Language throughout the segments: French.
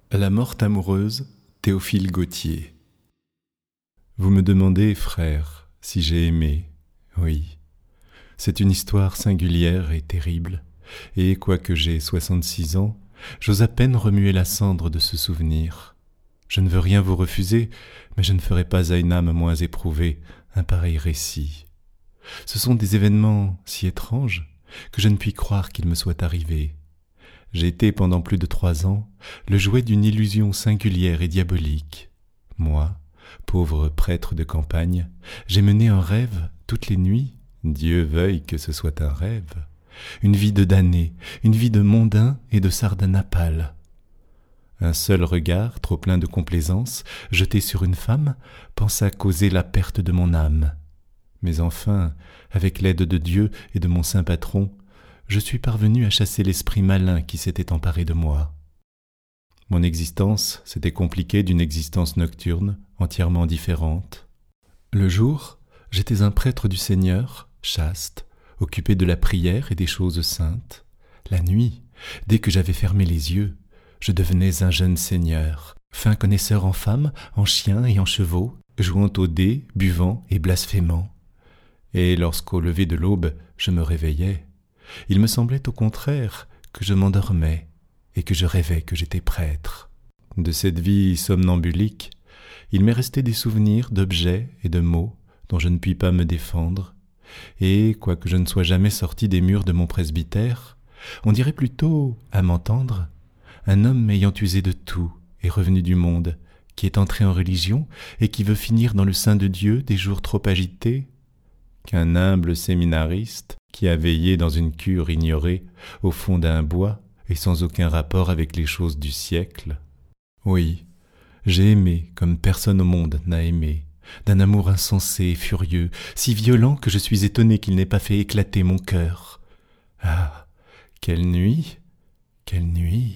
La morte amoureuse, Théophile Gautier. Vous me demandez, frère, si j'ai aimé. Oui. C'est une histoire singulière et terrible, et quoique j'ai 66 ans, j'ose à peine remuer la cendre de ce souvenir. Je ne veux rien vous refuser, mais je ne ferai pas à une âme moins éprouvée un pareil récit. Ce sont des événements si étranges que je ne puis croire qu'ils me soient arrivés. J'ai été pendant plus de 3 ans le jouet d'une illusion singulière et diabolique. Moi, pauvre prêtre de campagne, j'ai mené un rêve toutes les nuits, Dieu veuille que ce soit un rêve, une vie de damné, une vie de mondain et de sardanapale. Un seul regard, trop plein de complaisance, jeté sur une femme, pensa causer la perte de mon âme. Mais enfin, avec l'aide de Dieu et de mon saint patron, je suis parvenu à chasser l'esprit malin qui s'était emparé de moi. Mon existence s'était compliquée d'une existence nocturne, entièrement différente. Le jour, j'étais un prêtre du Seigneur, chaste, occupé de la prière et des choses saintes. La nuit, dès que j'avais fermé les yeux, je devenais un jeune seigneur, fin connaisseur en femmes, en chiens et en chevaux, jouant aux dés, buvant et blasphémant. Et lorsqu'au lever de l'aube, je me réveillais, il me semblait au contraire que je m'endormais et que je rêvais que j'étais prêtre. De cette vie somnambulique, il m'est resté des souvenirs d'objets et de mots dont je ne puis pas me défendre, et, quoique je ne sois jamais sorti des murs de mon presbytère, on dirait plutôt, à m'entendre, un homme ayant usé de tout et revenu du monde, qui est entré en religion et qui veut finir dans le sein de Dieu des jours trop agités, qu'un humble séminariste qui a veillé dans une cure ignorée au fond d'un bois et sans aucun rapport avec les choses du siècle. Oui, j'ai aimé comme personne au monde n'a aimé, d'un amour insensé et furieux, si violent que je suis étonné qu'il n'ait pas fait éclater mon cœur. Ah, quelle nuit, quelle nuit!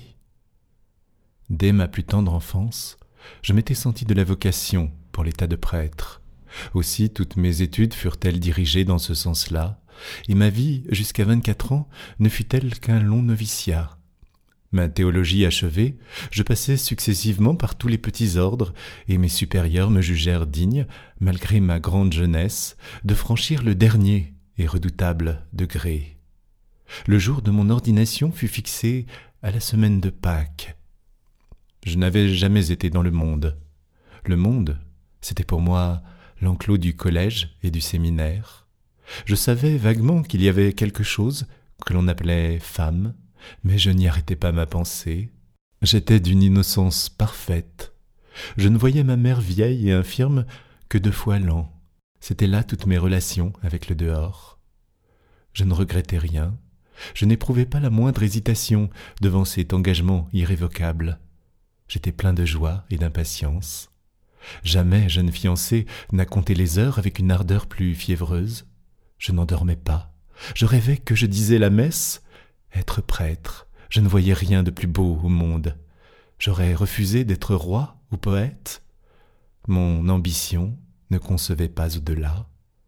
Dès ma plus tendre enfance, je m'étais senti de la vocation pour l'état de prêtre. Aussi toutes mes études furent-elles dirigées dans ce sens-là, et ma vie, jusqu'à 24 ans, ne fut-elle qu'un long noviciat. Ma théologie achevée, je passai successivement par tous les petits ordres, et mes supérieurs me jugèrent digne, malgré ma grande jeunesse, de franchir le dernier et redoutable degré. Le jour de mon ordination fut fixé à la semaine de Pâques. Je n'avais jamais été dans le monde. Le monde, c'était pour moi l'enclos du collège et du séminaire. Je savais vaguement qu'il y avait quelque chose que l'on appelait femme, mais je n'y arrêtais pas ma pensée. J'étais d'une innocence parfaite. Je ne voyais ma mère vieille et infirme que 2 fois l'an. C'étaient là toutes mes relations avec le dehors. Je ne regrettais rien. Je n'éprouvais pas la moindre hésitation devant cet engagement irrévocable. J'étais plein de joie et d'impatience. Jamais jeune fiancé n'a compté les heures avec une ardeur plus fiévreuse. Je n'en dormais pas. Je rêvais que je disais la messe. Être prêtre, je ne voyais rien de plus beau au monde. J'aurais refusé d'être roi ou poète. Mon ambition ne concevait pas au-delà.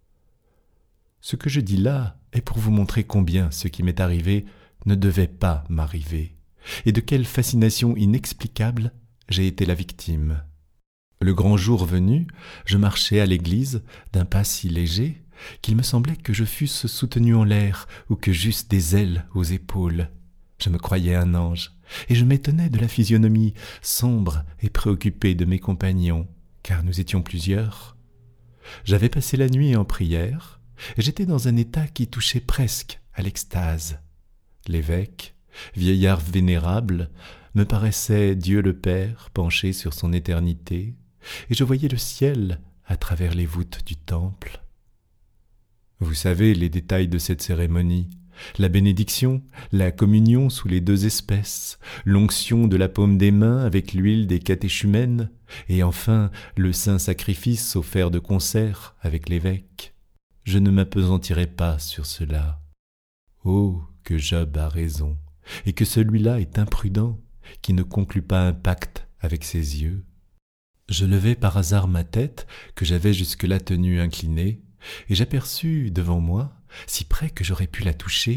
Ce que je dis là est pour vous montrer combien ce qui m'est arrivé ne devait pas m'arriver, et de quelle fascination inexplicable j'ai été la victime. Le grand jour venu, je marchais à l'église d'un pas si léger qu'il me semblait que je fusse soutenu en l'air ou que j'eusse des ailes aux épaules. Je me croyais un ange, et je m'étonnais de la physionomie sombre et préoccupée de mes compagnons, car nous étions plusieurs. J'avais passé la nuit en prière, et j'étais dans un état qui touchait presque à l'extase. L'évêque, vieillard vénérable, me paraissait Dieu le Père penché sur son éternité, et je voyais le ciel à travers les voûtes du temple. Vous savez les détails de cette cérémonie, la bénédiction, la communion sous les 2 espèces, l'onction de la paume des mains avec l'huile des catéchumènes, et enfin le saint sacrifice offert de concert avec l'évêque. Je ne m'appesantirai pas sur cela. Oh, que Job a raison, et que celui-là est imprudent, qui ne conclut pas un pacte avec ses yeux. Je levai par hasard ma tête, que j'avais jusque-là tenue inclinée, et j'aperçus devant moi, si près que j'aurais pu la toucher,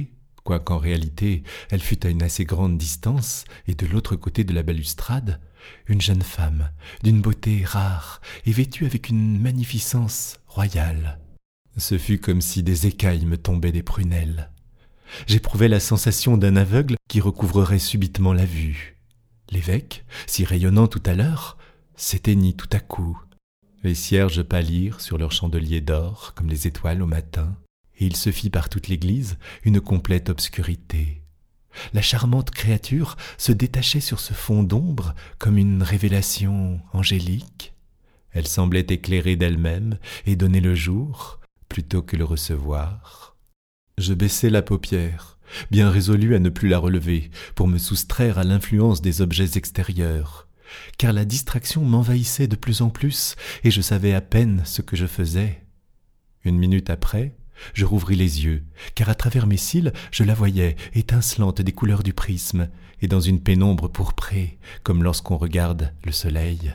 quoiqu'en réalité elle fût à une assez grande distance et de l'autre côté de la balustrade, une jeune femme d'une beauté rare et vêtue avec une magnificence royale. Ce fut comme si des écailles me tombaient des prunelles. J'éprouvais la sensation d'un aveugle qui recouvrerait subitement la vue. L'évêque, si rayonnant tout à l'heure, s'éteignit tout à coup. Les cierges pâlirent sur leurs chandeliers d'or comme les étoiles au matin, et il se fit par toute l'église une complète obscurité. La charmante créature se détachait sur ce fond d'ombre comme une révélation angélique. Elle semblait éclairer d'elle-même et donner le jour plutôt que le recevoir. Je baissai la paupière, bien résolu à ne plus la relever, pour me soustraire à l'influence des objets extérieurs, car la distraction m'envahissait de plus en plus, et je savais à peine ce que je faisais. Une minute après, je rouvris les yeux, car à travers mes cils, je la voyais, étincelante des couleurs du prisme, et dans une pénombre pourprée, comme lorsqu'on regarde le soleil.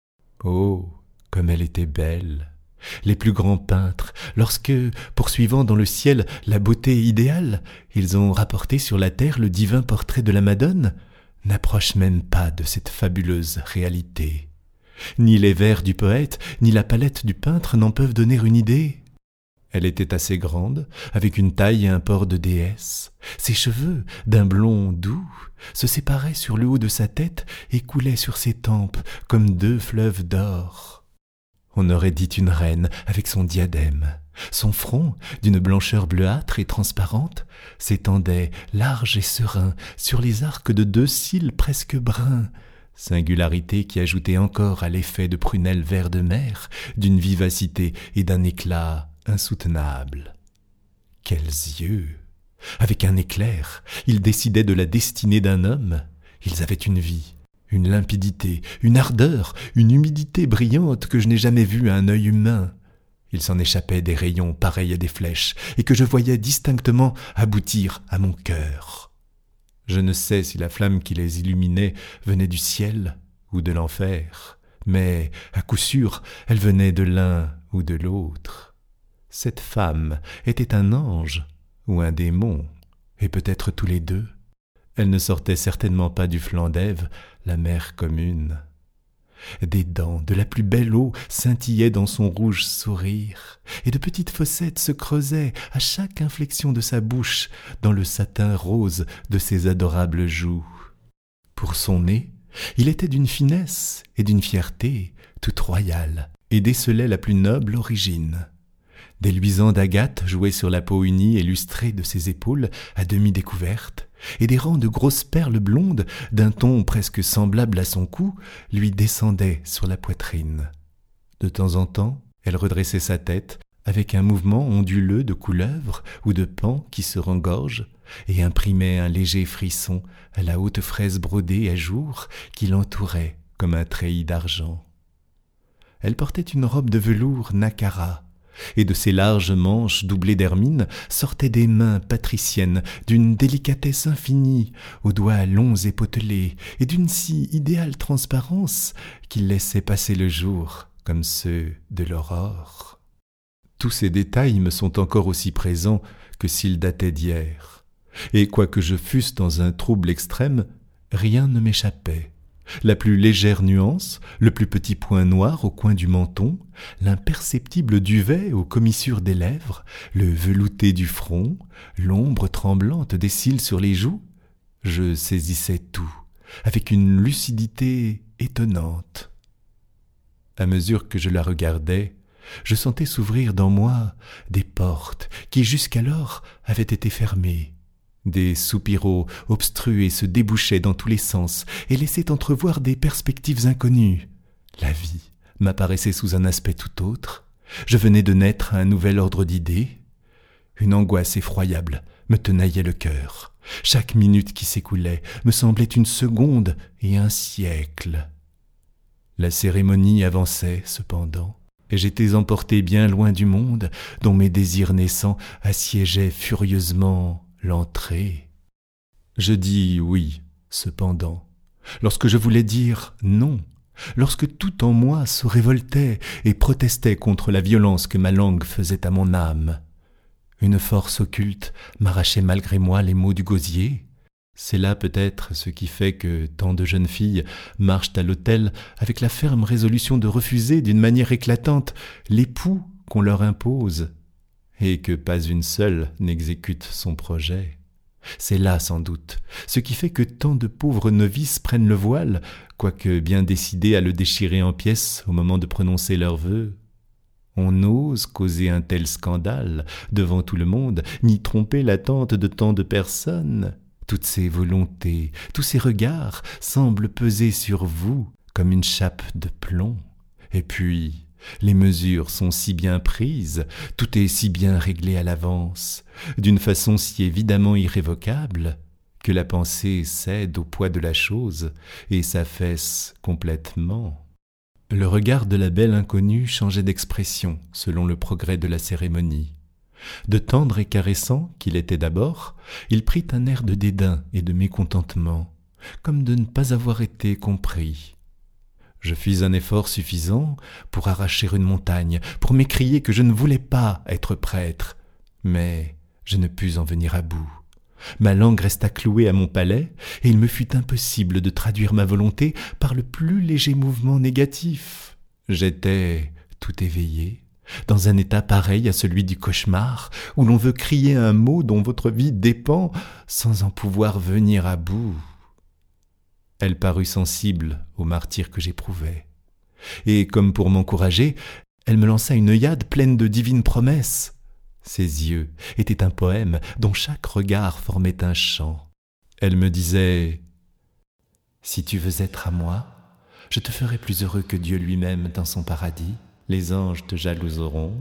Oh, comme elle était belle! Les plus grands peintres, lorsque, poursuivant dans le ciel la beauté idéale, ils ont rapporté sur la terre le divin portrait de la Madone, n'approchent même pas de cette fabuleuse réalité. Ni les vers du poète, ni la palette du peintre n'en peuvent donner une idée. Elle était assez grande, avec une taille et un port de déesse. Ses cheveux, d'un blond doux, se séparaient sur le haut de sa tête et coulaient sur ses tempes comme deux fleuves d'or. On aurait dit une reine avec son diadème. Son front, d'une blancheur bleuâtre et transparente, s'étendait large et serein sur les arcs de deux cils presque bruns, singularité qui ajoutait encore à l'effet de prunelles vert de mer d'une vivacité et d'un éclat insoutenables. Quels yeux! Avec un éclair, ils décidaient de la destinée d'un homme. Ils avaient une vie, une limpidité, une ardeur, une humidité brillante que je n'ai jamais vue à un œil humain. Il s'en échappait des rayons pareils à des flèches et que je voyais distinctement aboutir à mon cœur. Je ne sais si la flamme qui les illuminait venait du ciel ou de l'enfer, mais à coup sûr elle venait de l'un ou de l'autre. Cette femme était un ange ou un démon, et peut-être tous les deux. Elle ne sortait certainement pas du flanc d'Ève, la mère commune. Des dents de la plus belle eau scintillaient dans son rouge sourire, et de petites fossettes se creusaient à chaque inflexion de sa bouche dans le satin rose de ses adorables joues. Pour son nez, il était d'une finesse et d'une fierté toute royale, et décelait la plus noble origine. Des luisants d'agate jouaient sur la peau unie et lustrée de ses épaules à demi découvertes, et des rangs de grosses perles blondes, d'un ton presque semblable à son cou, lui descendaient sur la poitrine. De temps en temps, elle redressait sa tête avec un mouvement onduleux de couleuvre ou de paon qui se rengorge et imprimait un léger frisson à la haute fraise brodée à jour qui l'entourait comme un treillis d'argent. Elle portait une robe de velours nacara, et de ses larges manches doublées d'hermine sortaient des mains patriciennes d'une délicatesse infinie, aux doigts longs et potelés, et d'une si idéale transparence qu'ils laissaient passer le jour comme ceux de l'aurore. Tous ces détails me sont encore aussi présents que s'ils dataient d'hier, et quoique je fusse dans un trouble extrême, rien ne m'échappait. La plus légère nuance, le plus petit point noir au coin du menton, l'imperceptible duvet aux commissures des lèvres, le velouté du front, l'ombre tremblante des cils sur les joues, je saisissais tout, avec une lucidité étonnante. À mesure que je la regardais, je sentais s'ouvrir dans moi des portes qui jusqu'alors avaient été fermées. Des soupiraux obstrués se débouchaient dans tous les sens et laissaient entrevoir des perspectives inconnues. La vie m'apparaissait sous un aspect tout autre. Je venais de naître à un nouvel ordre d'idées. Une angoisse effroyable me tenaillait le cœur. Chaque minute qui s'écoulait me semblait une seconde et un siècle. La cérémonie avançait cependant, et j'étais emporté bien loin du monde dont mes désirs naissants assiégeaient furieusement l'entrée. Je dis oui, cependant, lorsque je voulais dire non, lorsque tout en moi se révoltait et protestait contre la violence que ma langue faisait à mon âme. Une force occulte m'arrachait malgré moi les mots du gosier. C'est là peut-être ce qui fait que tant de jeunes filles marchent à l'autel avec la ferme résolution de refuser d'une manière éclatante l'époux qu'on leur impose, et que pas une seule n'exécute son projet. C'est là sans doute ce qui fait que tant de pauvres novices prennent le voile, quoique bien décidées à le déchirer en pièces au moment de prononcer leurs vœux. On n'ose causer un tel scandale devant tout le monde, ni tromper l'attente de tant de personnes. Toutes ces volontés, tous ces regards semblent peser sur vous comme une chape de plomb. Et puis, les mesures sont si bien prises, tout est si bien réglé à l'avance, d'une façon si évidemment irrévocable, que la pensée cède au poids de la chose et s'affaisse complètement. Le regard de la belle inconnue changeait d'expression selon le progrès de la cérémonie. De tendre et caressant qu'il était d'abord, il prit un air de dédain et de mécontentement, comme de ne pas avoir été compris. Je fis un effort suffisant pour arracher une montagne, pour m'écrier que je ne voulais pas être prêtre, mais je ne pus en venir à bout. Ma langue resta clouée à mon palais, et il me fut impossible de traduire ma volonté par le plus léger mouvement négatif. J'étais tout éveillé, dans un état pareil à celui du cauchemar, où l'on veut crier un mot dont votre vie dépend, sans en pouvoir venir à bout. Elle parut sensible au martyre que j'éprouvais, et comme pour m'encourager, elle me lança une œillade pleine de divines promesses. Ses yeux étaient un poème dont chaque regard formait un chant. Elle me disait « Si tu veux être à moi, je te ferai plus heureux que Dieu lui-même dans son paradis. Les anges te jalouseront.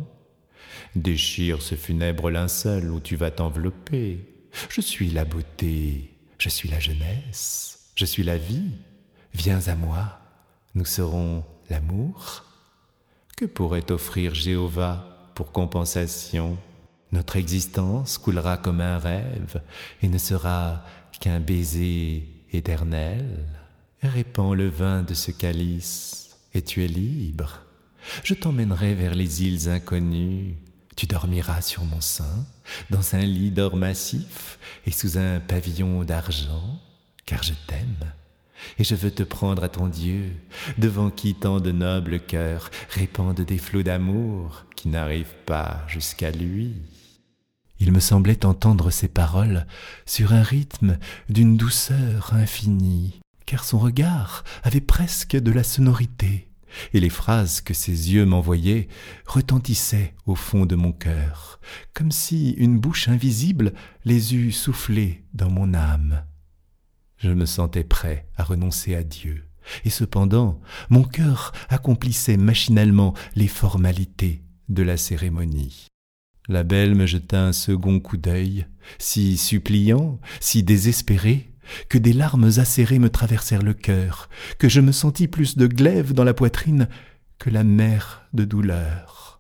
Déchire ce funèbre linceul où tu vas t'envelopper. Je suis la beauté, je suis la jeunesse, je suis la vie. Viens à moi, nous serons l'amour. Que pourrait t'offrir Jéhovah pour compensation ? Notre existence coulera comme un rêve et ne sera qu'un baiser éternel. Répands le vin de ce calice et tu es libre. Je t'emmènerai vers les îles inconnues. Tu dormiras sur mon sein, dans un lit d'or massif et sous un pavillon d'argent, car je t'aime. Et je veux te prendre à ton Dieu, devant qui tant de nobles cœurs répandent des flots d'amour qui n'arrivent pas jusqu'à lui. Il me semblait entendre ces paroles sur un rythme d'une douceur infinie, car son regard avait presque de la sonorité, et les phrases que ses yeux m'envoyaient retentissaient au fond de mon cœur, comme si une bouche invisible les eût soufflées dans mon âme. Je me sentais prêt à renoncer à Dieu, et cependant mon cœur accomplissait machinalement les formalités de la cérémonie. La belle me jeta un second coup d'œil, si suppliant, si désespéré, que des larmes acérées me traversèrent le cœur, que je me sentis plus de glaive dans la poitrine que la mer de douleur.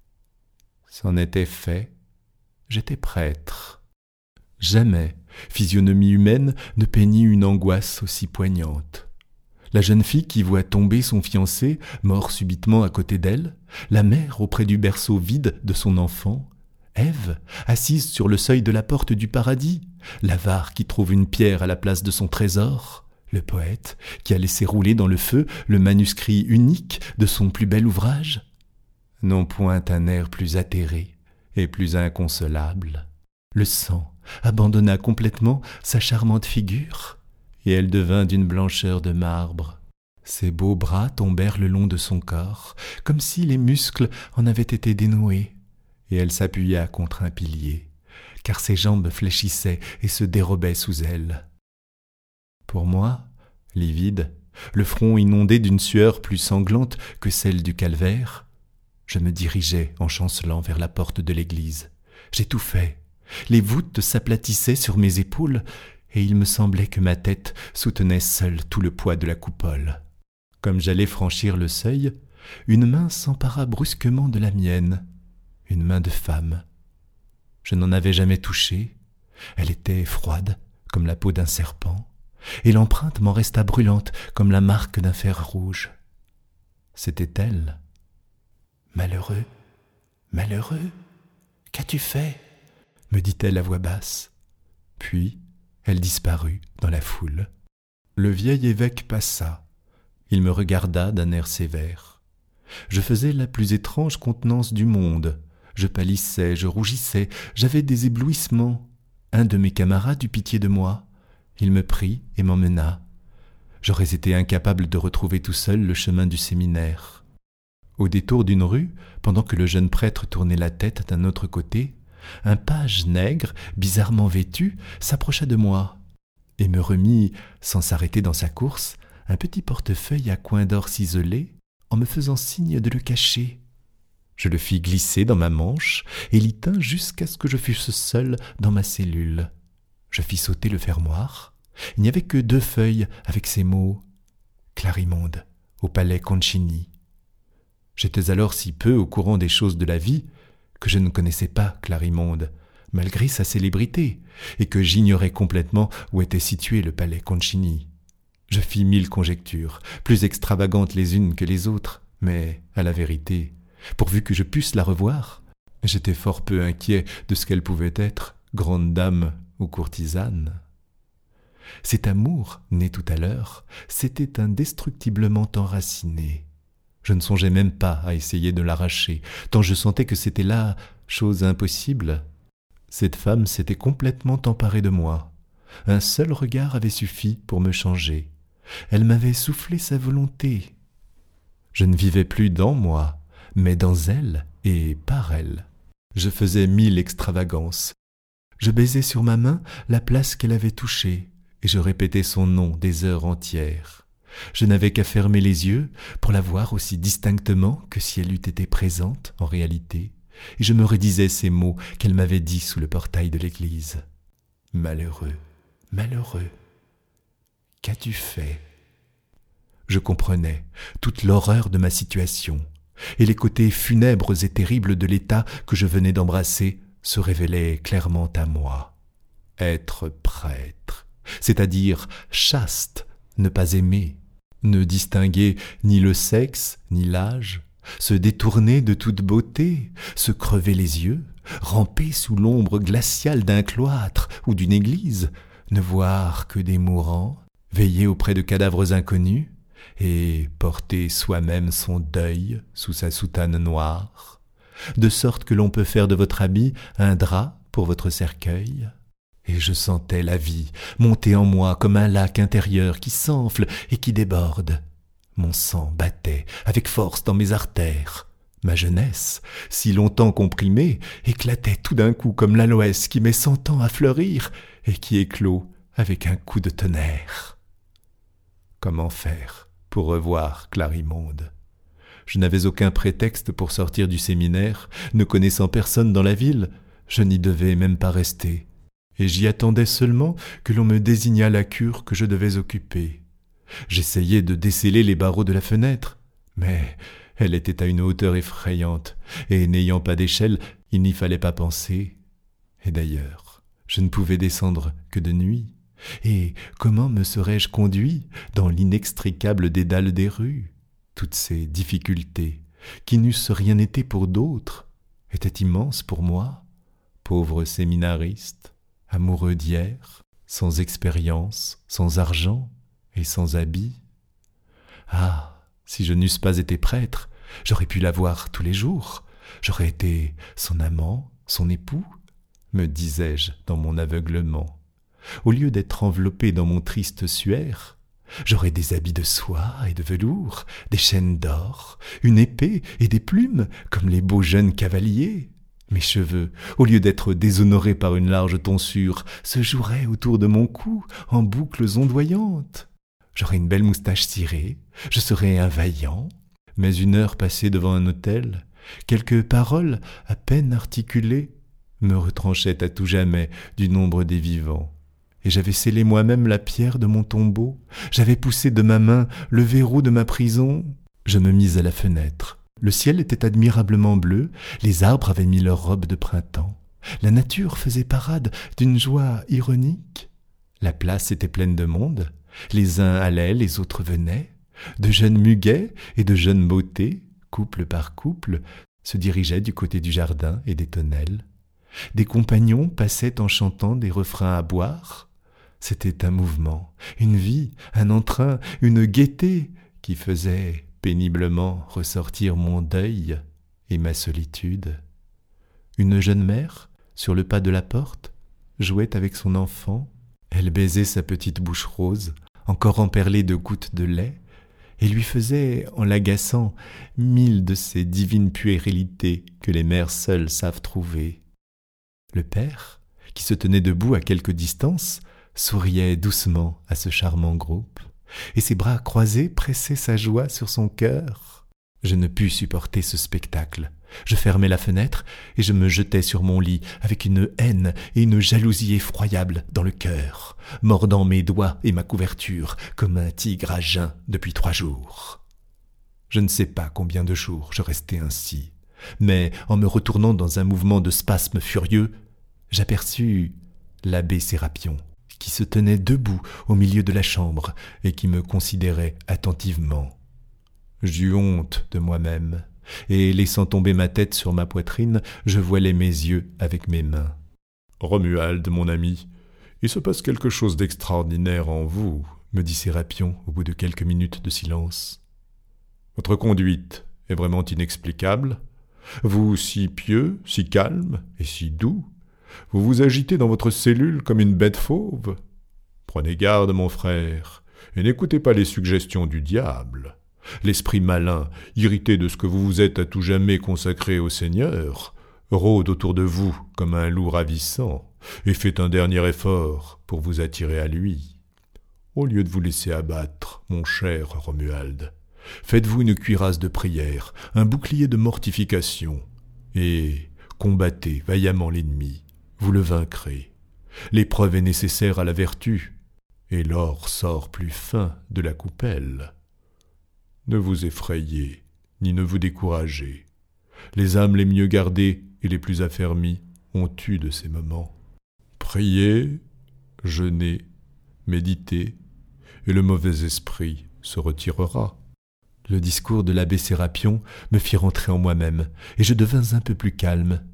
C'en était fait, j'étais prêtre. Jamais physionomie humaine ne peignit une angoisse aussi poignante. La jeune fille qui voit tomber son fiancé, mort subitement à côté d'elle, la mère auprès du berceau vide de son enfant, Ève, assise sur le seuil de la porte du paradis, l'avare qui trouve une pierre à la place de son trésor, le poète qui a laissé rouler dans le feu le manuscrit unique de son plus bel ouvrage, n'ont point un air plus atterré et plus inconsolable. Le sang abandonna complètement sa charmante figure, et elle devint d'une blancheur de marbre. Ses beaux bras tombèrent le long de son corps, comme si les muscles en avaient été dénoués, et elle s'appuya contre un pilier, car ses jambes fléchissaient et se dérobaient sous elle. Pour moi, livide, le front inondé d'une sueur plus sanglante que celle du calvaire, je me dirigeais en chancelant vers la porte de l'église. J'étouffais, les voûtes s'aplatissaient sur mes épaules, et il me semblait que ma tête soutenait seule tout le poids de la coupole. Comme j'allais franchir le seuil, une main s'empara brusquement de la mienne, une main de femme. Je n'en avais jamais touché, elle était froide comme la peau d'un serpent, et l'empreinte m'en resta brûlante comme la marque d'un fer rouge. C'était elle. « Malheureux, malheureux, qu'as-tu fait ? me dit-elle à voix basse. Puis elle disparut dans la foule. Le vieil évêque passa. Il me regarda d'un air sévère. Je faisais la plus étrange contenance du monde. Je pâlissais, je rougissais, j'avais des éblouissements. Un de mes camarades eut pitié de moi. Il me prit et m'emmena. J'aurais été incapable de retrouver tout seul le chemin du séminaire. Au détour d'une rue, pendant que le jeune prêtre tournait la tête d'un autre côté, un page nègre, bizarrement vêtu, s'approcha de moi et me remit, sans s'arrêter dans sa course, un petit portefeuille à coins d'or ciselés, en me faisant signe de le cacher. Je le fis glisser dans ma manche et l'y tins jusqu'à ce que je fusse seul dans ma cellule. Je fis sauter le fermoir. Il n'y avait que 2 feuilles avec ces mots « Clarimonde, au palais Concini ». J'étais alors si peu au courant des choses de la vie que je ne connaissais pas Clarimonde, malgré sa célébrité, et que j'ignorais complètement où était situé le palais Concini. Je fis 1000 conjectures, plus extravagantes les unes que les autres, mais, à la vérité, pourvu que je pusse la revoir, j'étais fort peu inquiet de ce qu'elle pouvait être, grande dame ou courtisane. Cet amour, né tout à l'heure, s'était indestructiblement enraciné. Je ne songeais même pas à essayer de l'arracher, tant je sentais que c'était là chose impossible. Cette femme s'était complètement emparée de moi. Un seul regard avait suffi pour me changer. Elle m'avait soufflé sa volonté. Je ne vivais plus dans moi, mais dans elle et par elle. Je faisais 1000 extravagances. Je baisais sur ma main la place qu'elle avait touchée, et je répétais son nom des heures entières. Je n'avais qu'à fermer les yeux pour la voir aussi distinctement que si elle eût été présente en réalité, et je me redisais ces mots qu'elle m'avait dits sous le portail de l'église. « Malheureux, malheureux, qu'as-tu fait ?» Je comprenais toute l'horreur de ma situation, et les côtés funèbres et terribles de l'état que je venais d'embrasser se révélaient clairement à moi. Être prêtre, c'est-à-dire chaste, ne pas aimer, ne distinguer ni le sexe ni l'âge, se détourner de toute beauté, se crever les yeux, ramper sous l'ombre glaciale d'un cloître ou d'une église, ne voir que des mourants, veiller auprès de cadavres inconnus, et porter soi-même son deuil sous sa soutane noire, de sorte que l'on peut faire de votre habit un drap pour votre cercueil. Et je sentais la vie monter en moi comme un lac intérieur qui s'enfle et qui déborde. Mon sang battait avec force dans mes artères. Ma jeunesse, si longtemps comprimée, éclatait tout d'un coup comme l'aloès qui met 100 ans à fleurir et qui éclot avec un coup de tonnerre. Comment faire pour revoir Clarimonde? Je n'avais aucun prétexte pour sortir du séminaire, ne connaissant personne dans la ville, je n'y devais même pas rester, et j'y attendais seulement que l'on me désignât la cure que je devais occuper. J'essayais de desceller les barreaux de la fenêtre, mais elle était à une hauteur effrayante, et n'ayant pas d'échelle, il n'y fallait pas penser. Et d'ailleurs, je ne pouvais descendre que de nuit. Et comment me serais-je conduit dans l'inextricable dédale des rues? Toutes ces difficultés, qui n'eussent rien été pour d'autres, étaient immenses pour moi, pauvre séminariste, amoureux d'hier, sans expérience, sans argent et sans habits. Ah, si je n'eusse pas été prêtre, j'aurais pu la voir tous les jours, j'aurais été son amant, son époux, me disais-je dans mon aveuglement. Au lieu d'être enveloppé dans mon triste suaire, j'aurais des habits de soie et de velours, des chaînes d'or, une épée et des plumes, comme les beaux jeunes cavaliers. Mes cheveux, au lieu d'être déshonorés par une large tonsure, se joueraient autour de mon cou en boucles ondoyantes. J'aurais une belle moustache cirée, je serais un vaillant, mais une heure passée devant un autel, quelques paroles à peine articulées me retranchaient à tout jamais du nombre des vivants. Et j'avais scellé moi-même la pierre de mon tombeau, j'avais poussé de ma main le verrou de ma prison. Je me mis à la fenêtre. Le ciel était admirablement bleu, les arbres avaient mis leurs robes de printemps. La nature faisait parade d'une joie ironique. La place était pleine de monde, les uns allaient, les autres venaient. De jeunes muguets et de jeunes beautés, couple par couple, se dirigeaient du côté du jardin et des tonnelles. Des compagnons passaient en chantant des refrains à boire. C'était un mouvement, une vie, un entrain, une gaieté qui faisait péniblement ressortir mon deuil et ma solitude. Une jeune mère, sur le pas de la porte, jouait avec son enfant. Elle baisait sa petite bouche rose, encore emperlée de gouttes de lait, et lui faisait, en l'agaçant, 1000 de ces divines puérilités que les mères seules savent trouver. Le père, qui se tenait debout à quelque distance, souriait doucement à ce charmant groupe, et ses bras croisés pressaient sa joie sur son cœur. Je ne pus supporter ce spectacle. Je fermai la fenêtre et je me jetai sur mon lit avec une haine et une jalousie effroyables dans le cœur, mordant mes doigts et ma couverture comme un tigre à jeun depuis 3 jours. Je ne sais pas combien de jours je restai ainsi, mais en me retournant dans un mouvement de spasme furieux, j'aperçus l'abbé Sérapion, qui se tenait debout au milieu de la chambre et qui me considérait attentivement. J'eus honte de moi-même, et laissant tomber ma tête sur ma poitrine, je voilai mes yeux avec mes mains. « Romuald, mon ami, il se passe quelque chose d'extraordinaire en vous, » me dit Sérapion au bout de quelques minutes de silence. « Votre conduite est vraiment inexplicable. Vous, si pieux, si calme et si doux, vous vous agitez dans votre cellule comme une bête fauve. Prenez garde, mon frère, et n'écoutez pas les suggestions du diable. L'esprit malin, irrité de ce que vous vous êtes à tout jamais consacré au Seigneur, rôde autour de vous comme un loup ravissant et fait un dernier effort pour vous attirer à lui. Au lieu de vous laisser abattre, mon cher Romuald, faites-vous une cuirasse de prière, un bouclier de mortification, et combattez vaillamment l'ennemi, vous le vaincrez. L'épreuve est nécessaire à la vertu, et l'or sort plus fin de la coupelle. Ne vous effrayez, ni ne vous découragez. Les âmes les mieux gardées et les plus affermies ont eu de ces moments. Priez, jeûnez, méditez, et le mauvais esprit se retirera. Le discours de l'abbé Sérapion me fit rentrer en moi-même, et je devins un peu plus calme.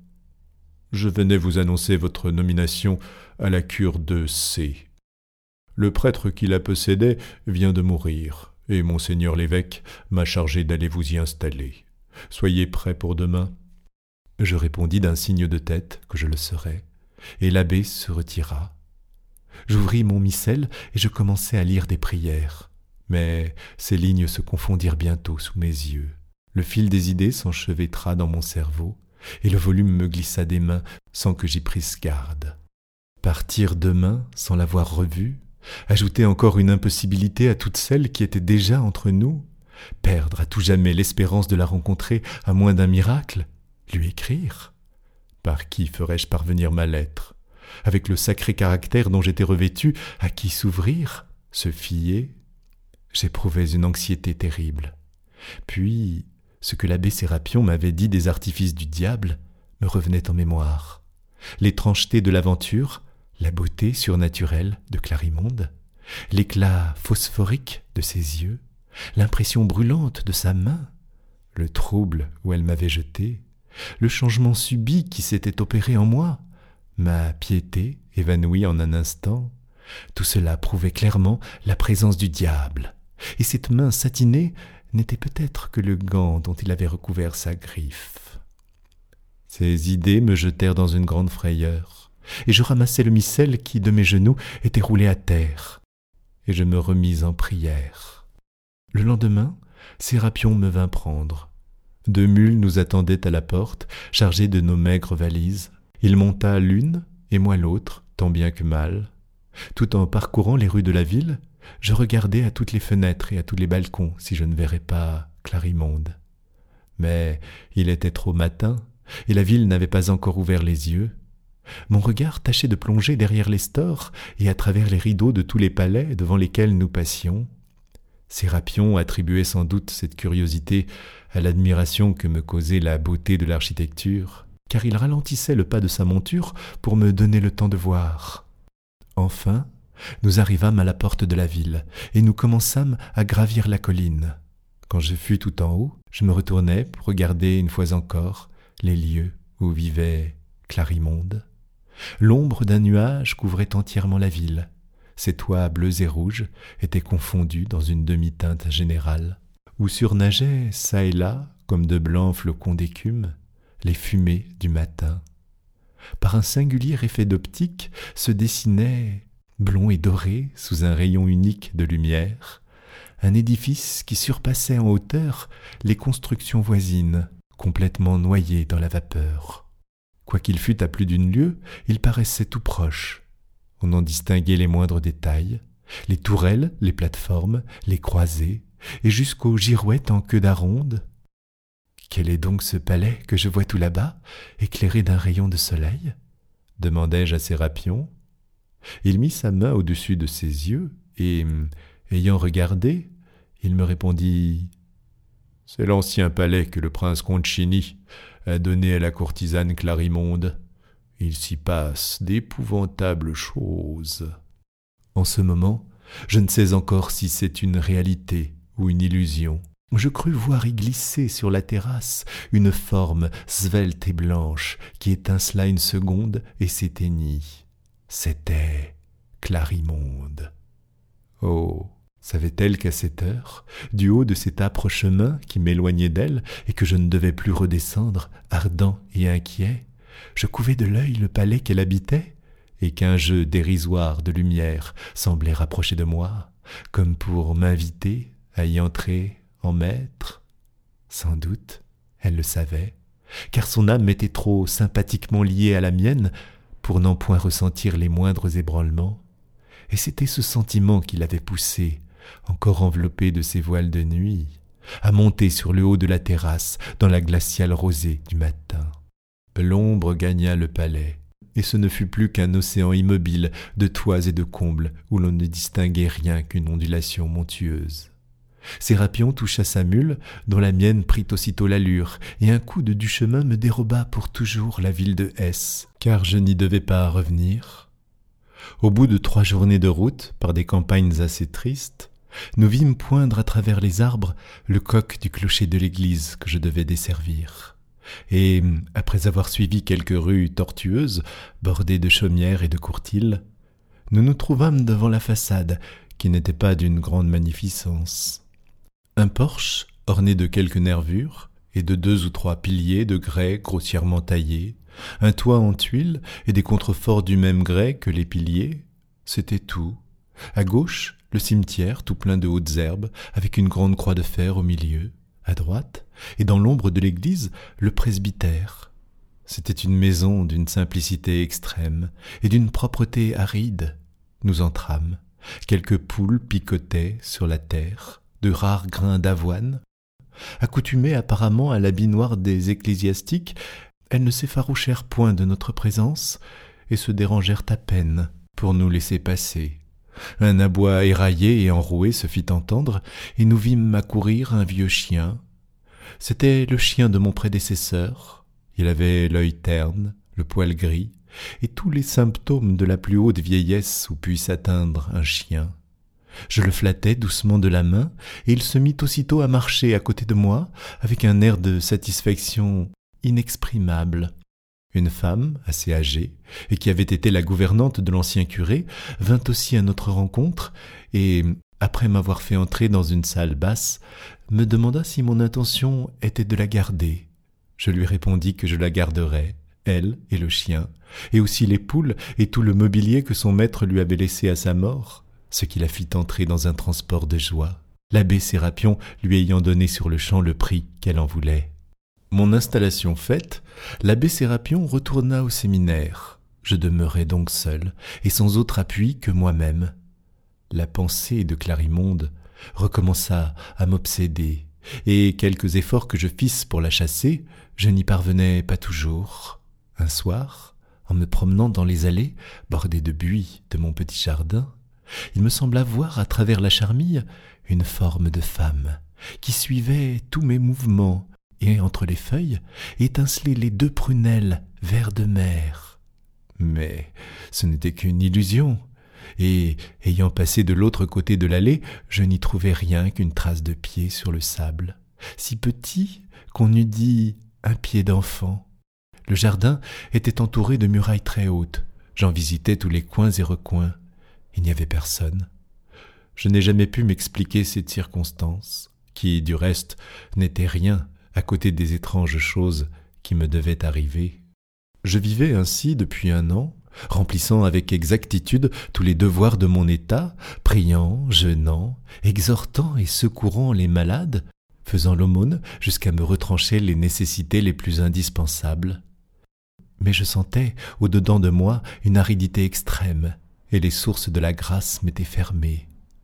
Je venais vous annoncer votre nomination à la cure de C. Le prêtre qui la possédait vient de mourir, et monseigneur l'évêque m'a chargé d'aller vous y installer. Soyez prêts pour demain. » Je répondis d'un signe de tête que je le serais, et l'abbé se retira. J'ouvris mon missel et je commençai à lire des prières, mais ces lignes se confondirent bientôt sous mes yeux. Le fil des idées s'enchevêtra dans mon cerveau, et le volume me glissa des mains sans que j'y prisse garde. Partir demain sans l'avoir revue, ajouter encore une impossibilité à toutes celles qui étaient déjà entre nous, perdre à tout jamais l'espérance de la rencontrer à moins d'un miracle, lui écrire. Par qui ferais-je parvenir ma lettre? Avec le sacré caractère dont j'étais revêtu, à qui s'ouvrir, se fier? J'éprouvais une anxiété terrible. Puis, ce que l'abbé Sérapion m'avait dit des artifices du diable me revenait en mémoire. L'étrangeté de l'aventure, la beauté surnaturelle de Clarimonde, l'éclat phosphorique de ses yeux, l'impression brûlante de sa main, le trouble où elle m'avait jeté, le changement subit qui s'était opéré en moi, ma piété évanouie en un instant, tout cela prouvait clairement la présence du diable, et cette main satinée n'était peut-être que le gant dont il avait recouvert sa griffe. Ces idées me jetèrent dans une grande frayeur, et je ramassai le missel qui, de mes genoux, était roulé à terre, et je me remis en prière. Le lendemain, Sérapion me vint prendre. 2 mules nous attendaient à la porte, chargées de nos maigres valises. Il monta l'une, et moi l'autre, tant bien que mal. Tout en parcourant les rues de la ville, je regardais à toutes les fenêtres et à tous les balcons si je ne verrais pas Clarimonde. Mais il était trop matin, et la ville n'avait pas encore ouvert les yeux. Mon regard tâchait de plonger derrière les stores et à travers les rideaux de tous les palais devant lesquels nous passions. Sérapion attribuait sans doute cette curiosité à l'admiration que me causait la beauté de l'architecture, car il ralentissait le pas de sa monture pour me donner le temps de voir. Enfin, nous arrivâmes à la porte de la ville, et nous commençâmes à gravir la colline. Quand je fus tout en haut, je me retournai pour regarder une fois encore les lieux où vivait Clarimonde. L'ombre d'un nuage couvrait entièrement la ville. Ses toits bleus et rouges étaient confondus dans une demi-teinte générale, où surnageaient, çà et là, comme de blancs flocons d'écume, les fumées du matin. Par un singulier effet d'optique se dessinait, blond et doré sous un rayon unique de lumière, un édifice qui surpassait en hauteur les constructions voisines, complètement noyé dans la vapeur. Quoiqu'il fût à plus d'une lieue, il paraissait tout proche. On en distinguait les moindres détails, les tourelles, les plateformes, les croisées, et jusqu'aux girouettes en queue d'aronde. Quel est donc ce palais que je vois tout là-bas, éclairé d'un rayon de soleil ? Demandai-je à Sérapion. Il mit sa main au-dessus de ses yeux, et, ayant regardé, il me répondit « C'est l'ancien palais que le prince Concini a donné à la courtisane Clarimonde. Il s'y passe d'épouvantables choses. » En ce moment, je ne sais encore si c'est une réalité ou une illusion. Je crus voir y glisser sur la terrasse une forme svelte et blanche qui étincela une seconde et s'éteignit. C'était Clarimonde. Oh, savait-elle qu'à cette heure, du haut de cet âpre chemin qui m'éloignait d'elle et que je ne devais plus redescendre, ardent et inquiet, je couvais de l'œil le palais qu'elle habitait, et qu'un jeu dérisoire de lumière semblait rapprocher de moi, comme pour m'inviter à y entrer en maître? Sans doute, elle le savait, car son âme était trop sympathiquement liée à la mienne pour n'en point ressentir les moindres ébranlements, et c'était ce sentiment qui l'avait poussée, encore enveloppée de ses voiles de nuit, à monter sur le haut de la terrasse dans la glaciale rosée du matin. L'ombre gagna le palais, et ce ne fut plus qu'un océan immobile de toits et de combles où l'on ne distinguait rien qu'une ondulation montueuse. Sérapion toucha sa mule, dont la mienne prit aussitôt l'allure, et un coup du chemin me déroba pour toujours la ville de S, car je n'y devais pas revenir. Au bout de 3 journées de route, par des campagnes assez tristes, nous vîmes poindre à travers les arbres le coq du clocher de l'église que je devais desservir. Et, après avoir suivi quelques rues tortueuses, bordées de chaumières et de courtils, nous nous trouvâmes devant la façade, qui n'était pas d'une grande magnificence. Un porche, orné de quelques nervures, et de 2 ou 3 piliers de grès grossièrement taillés, un toit en tuiles et des contreforts du même grès que les piliers, c'était tout. À gauche, le cimetière tout plein de hautes herbes, avec une grande croix de fer au milieu. À droite, et dans l'ombre de l'église, le presbytère. C'était une maison d'une simplicité extrême et d'une propreté aride. Nous entrâmes. Quelques poules picotaient sur la terre, de rares grains d'avoine. Accoutumées apparemment à l'habit noir des ecclésiastiques, elles ne s'effarouchèrent point de notre présence et se dérangèrent à peine pour nous laisser passer. Un aboi éraillé et enroué se fit entendre, et nous vîmes accourir un vieux chien. C'était le chien de mon prédécesseur. Il avait l'œil terne, le poil gris, et tous les symptômes de la plus haute vieillesse où puisse atteindre un chien. Je le flattai doucement de la main, et il se mit aussitôt à marcher à côté de moi, avec un air de satisfaction inexprimable. Une femme, assez âgée, et qui avait été la gouvernante de l'ancien curé, vint aussi à notre rencontre, et, après m'avoir fait entrer dans une salle basse, me demanda si mon intention était de la garder. Je lui répondis que je la garderais, elle et le chien, et aussi les poules et tout le mobilier que son maître lui avait laissé à sa mort, ce qui la fit entrer dans un transport de joie, l'abbé Sérapion lui ayant donné sur le champ le prix qu'elle en voulait. Mon installation faite, l'abbé Sérapion retourna au séminaire. Je demeurai donc seul, et sans autre appui que moi-même. La pensée de Clarimonde recommença à m'obséder, et quelques efforts que je fisse pour la chasser, je n'y parvenais pas toujours. Un soir, en me promenant dans les allées bordées de buis de mon petit jardin, il me sembla voir à travers la charmille une forme de femme qui suivait tous mes mouvements, et entre les feuilles étincelaient les 2 prunelles vert de mer. Mais ce n'était qu'une illusion, et, ayant passé de l'autre côté de l'allée, je n'y trouvai rien qu'une trace de pied sur le sable, si petit qu'on eût dit un pied d'enfant. Le jardin était entouré de murailles très hautes. J'en visitais tous les coins et recoins. Il n'y avait personne. Je n'ai jamais pu m'expliquer cette circonstance, qui, du reste, n'était rien à côté des étranges choses qui me devaient arriver. Je vivais ainsi depuis 1 an, remplissant avec exactitude tous les devoirs de mon état, priant, jeûnant, exhortant et secourant les malades, faisant l'aumône jusqu'à me retrancher les nécessités les plus indispensables. Mais je sentais au-dedans de moi une aridité extrême, et les sources de la grâce m'étaient fermées.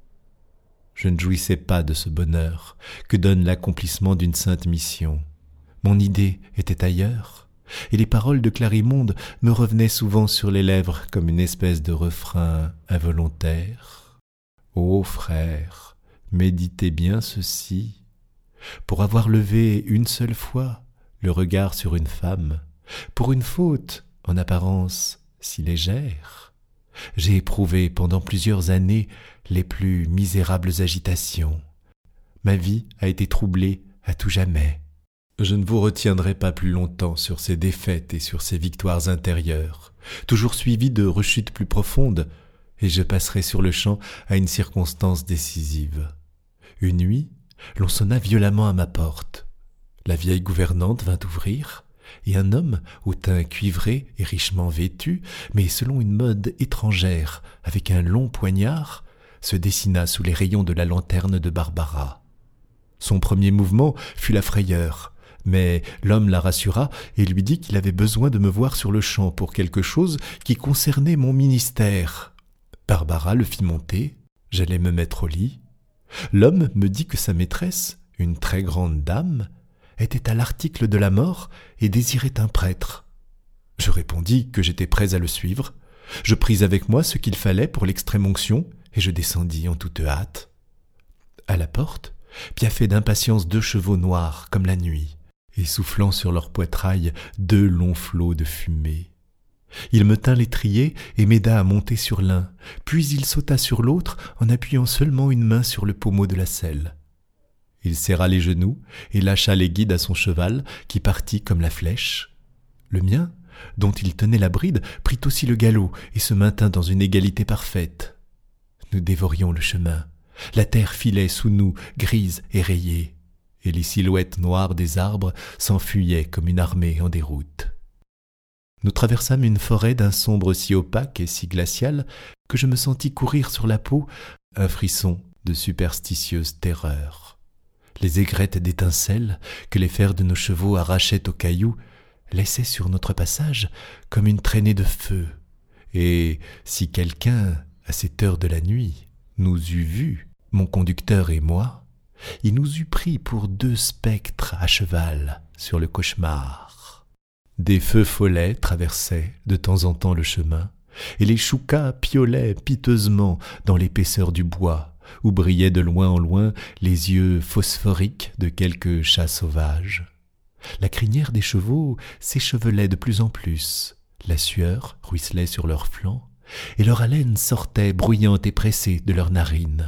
Je ne jouissais pas de ce bonheur que donne l'accomplissement d'une sainte mission. Mon idée était ailleurs, et les paroles de Clarimonde me revenaient souvent sur les lèvres comme une espèce de refrain involontaire. Ô frères, méditez bien ceci. Pour avoir levé une seule fois le regard sur une femme, pour une faute en apparence si légère, j'ai éprouvé pendant plusieurs années les plus misérables agitations. Ma vie a été troublée à tout jamais. Je ne vous retiendrai pas plus longtemps sur ces défaites et sur ces victoires intérieures, toujours suivies de rechutes plus profondes, et je passerai sur le champ à une circonstance décisive. Une nuit, l'on sonna violemment à ma porte. La vieille gouvernante vint ouvrir, et un homme au teint cuivré et richement vêtu, mais selon une mode étrangère, avec un long poignard, se dessina sous les rayons de la lanterne de Barbara. Son premier mouvement fut la frayeur, mais l'homme la rassura et lui dit qu'il avait besoin de me voir sur le champ pour quelque chose qui concernait mon ministère. Barbara le fit monter, j'allais me mettre au lit. L'homme me dit que sa maîtresse, une très grande dame, était à l'article de la mort et désirait un prêtre. Je répondis que j'étais prêt à le suivre. Je pris avec moi ce qu'il fallait pour l'extrême-onction et je descendis en toute hâte. À la porte, piaffaient d'impatience 2 chevaux noirs comme la nuit, et soufflant sur leurs poitrails 2 longs flots de fumée. Il me tint l'étrier et m'aida à monter sur l'un, puis il sauta sur l'autre en appuyant seulement une main sur le pommeau de la selle. Il serra les genoux et lâcha les guides à son cheval, qui partit comme la flèche. Le mien, dont il tenait la bride, prit aussi le galop et se maintint dans une égalité parfaite. Nous dévorions le chemin. La terre filait sous nous, grise et rayée, et les silhouettes noires des arbres s'enfuyaient comme une armée en déroute. Nous traversâmes une forêt d'un sombre si opaque et si glacial que je me sentis courir sur la peau un frisson de superstitieuse terreur. Les aigrettes d'étincelles que les fers de nos chevaux arrachaient aux cailloux laissaient sur notre passage comme une traînée de feu, et si quelqu'un, à cette heure de la nuit, nous eût vus, mon conducteur et moi, il nous eût pris pour 2 spectres à cheval sur le cauchemar. Des feux follets traversaient de temps en temps le chemin, et les choucas piaulaient piteusement dans l'épaisseur du bois, où brillaient de loin en loin les yeux phosphoriques de quelques chats sauvages. La crinière des chevaux s'échevelait de plus en plus, la sueur ruisselait sur leurs flancs, et leur haleine sortait bruyante et pressée de leurs narines.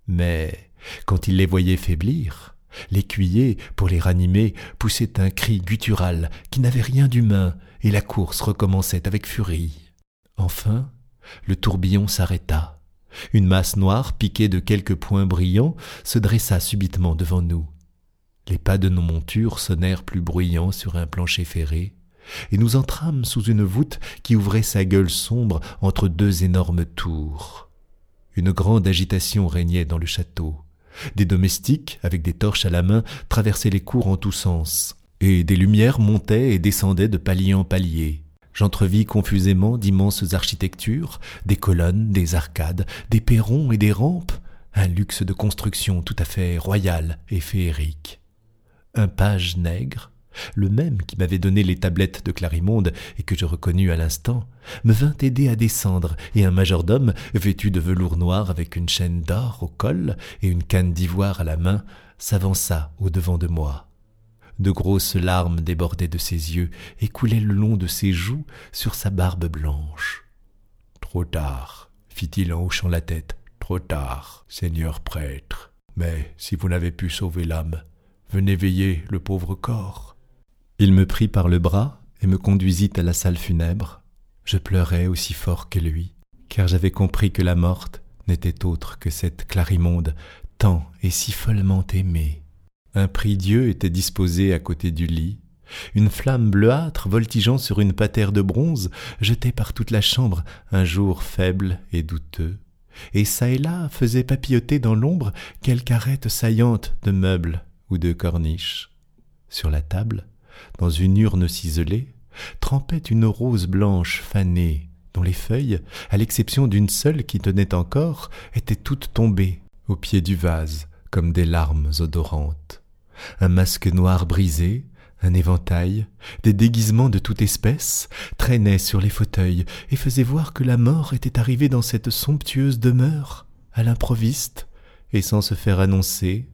Mais, quand ils les voyaient faiblir, l'écuyer, pour les ranimer, poussait un cri guttural qui n'avait rien d'humain, et la course recommençait avec furie. Enfin, le tourbillon s'arrêta. Une masse noire, piquée de quelques points brillants, se dressa subitement devant nous. Les pas de nos montures sonnèrent plus bruyants sur un plancher ferré, et nous entrâmes sous une voûte qui ouvrait sa gueule sombre entre 2 énormes tours. Une grande agitation régnait dans le château. Des domestiques, avec des torches à la main, traversaient les cours en tous sens, et des lumières montaient et descendaient de palier en palier. J'entrevis confusément d'immenses architectures, des colonnes, des arcades, des perrons et des rampes, un luxe de construction tout à fait royal et féerique. Un page nègre, le même qui m'avait donné les tablettes de Clarimonde et que je reconnus à l'instant, me vint aider à descendre, et un majordome, vêtu de velours noir avec une chaîne d'or au col et une canne d'ivoire à la main, s'avança au-devant de moi. De grosses larmes débordaient de ses yeux et coulaient le long de ses joues sur sa barbe blanche. « Trop tard, fit-il en hochant la tête, trop tard, seigneur prêtre. Mais si vous n'avez pu sauver l'âme, venez veiller le pauvre corps. » Il me prit par le bras et me conduisit à la salle funèbre. Je pleurais aussi fort que lui, car j'avais compris que la morte n'était autre que cette Clarimonde tant et si follement aimée. Un prie-dieu était disposé à côté du lit. Une flamme bleuâtre voltigeant sur une patère de bronze jetait par toute la chambre un jour faible et douteux, et çà et là faisait papilloter dans l'ombre quelque arête saillante de meubles ou de corniches. Sur la table, dans une urne ciselée, trempait une rose blanche fanée, dont les feuilles, à l'exception d'une seule qui tenait encore, étaient toutes tombées au pied du vase, comme des larmes odorantes. Un masque noir brisé, un éventail, des déguisements de toute espèce traînaient sur les fauteuils et faisaient voir que la mort était arrivée dans cette somptueuse demeure, à l'improviste et sans se faire annoncer.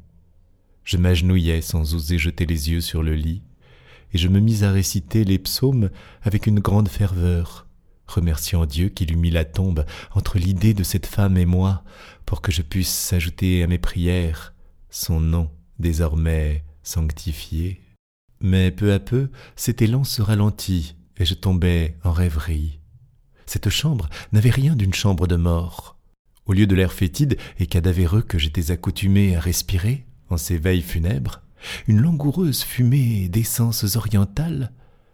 Je m'agenouillai sans oser jeter les yeux sur le lit, et je me mis à réciter les psaumes avec une grande ferveur, remerciant Dieu qui lui mit la tombe entre l'idée de cette femme et moi, pour que je puisse ajouter à mes prières son nom désormais sanctifié. Mais peu à peu, cet élan se ralentit, et je tombai en rêverie. Cette chambre n'avait rien d'une chambre de mort. Au lieu de l'air fétide et cadavéreux que j'étais accoutumé à respirer en ces veilles funèbres, une langoureuse fumée d'essences orientales,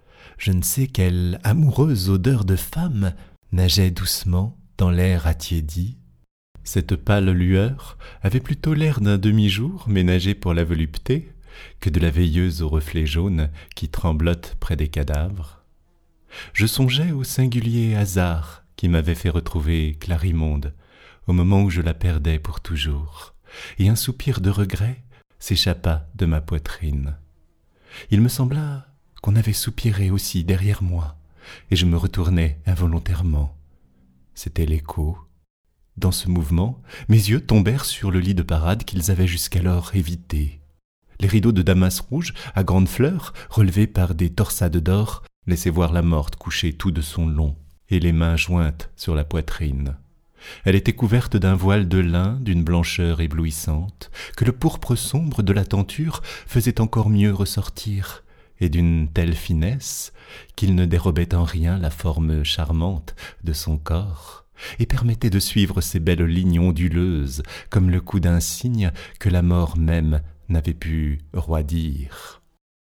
je ne sais quelle amoureuse odeur de femme nageait doucement dans l'air attiédi. Cette pâle lueur avait plutôt l'air d'un demi-jour ménagé pour la volupté que de la veilleuse au reflet jaune qui tremblote près des cadavres. Je songeais au singulier hasard qui m'avait fait retrouver Clarimonde au moment où je la perdais pour toujours, et un soupir de regret s'échappa de ma poitrine. Il me sembla qu'on avait soupiré aussi derrière moi, et je me retournai involontairement. C'était l'écho. Dans ce mouvement, mes yeux tombèrent sur le lit de parade qu'ils avaient jusqu'alors évité. Les rideaux de damas rouge, à grandes fleurs, relevés par des torsades d'or, laissaient voir la morte couchée tout de son long, et les mains jointes sur la poitrine. Elle était couverte d'un voile de lin d'une blancheur éblouissante, que le pourpre sombre de la tenture faisait encore mieux ressortir, et d'une telle finesse qu'il ne dérobait en rien la forme charmante de son corps, et permettait de suivre ses belles lignes onduleuses, comme le cou d'un cygne que la mort même n'avait pu roidir.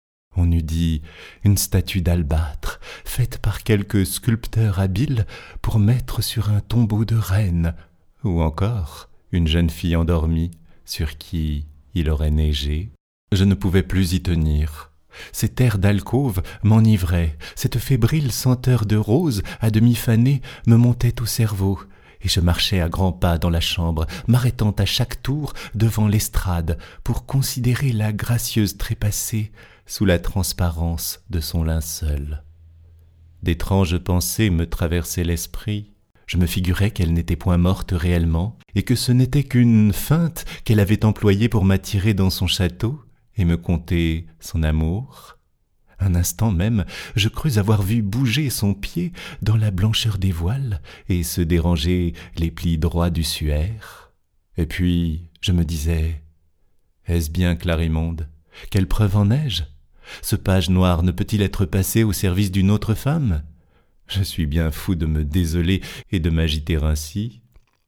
On eût dit une statue d'albâtre, faite par quelque sculpteur habile pour mettre sur un tombeau de reine, ou encore une jeune fille endormie sur qui il aurait neigé. Je ne pouvais plus y tenir. Cet air d'alcôve m'enivrait, cette fébrile senteur de rose à demi fanée me montait au cerveau, et je marchais à grands pas dans la chambre, m'arrêtant à chaque tour devant l'estrade pour considérer la gracieuse trépassée sous la transparence de son linceul. D'étranges pensées me traversaient l'esprit. Je me figurais qu'elle n'était point morte réellement, et que ce n'était qu'une feinte qu'elle avait employée pour m'attirer dans son château et me conter son amour. Un instant même, je crus avoir vu bouger son pied dans la blancheur des voiles et se déranger les plis droits du suaire. Et puis, je me disais, est-ce bien Clarimonde? Quelle preuve en ai-je? Ce page noir ne peut-il être passé au service d'une autre femme? Je suis bien fou de me désoler et de m'agiter ainsi.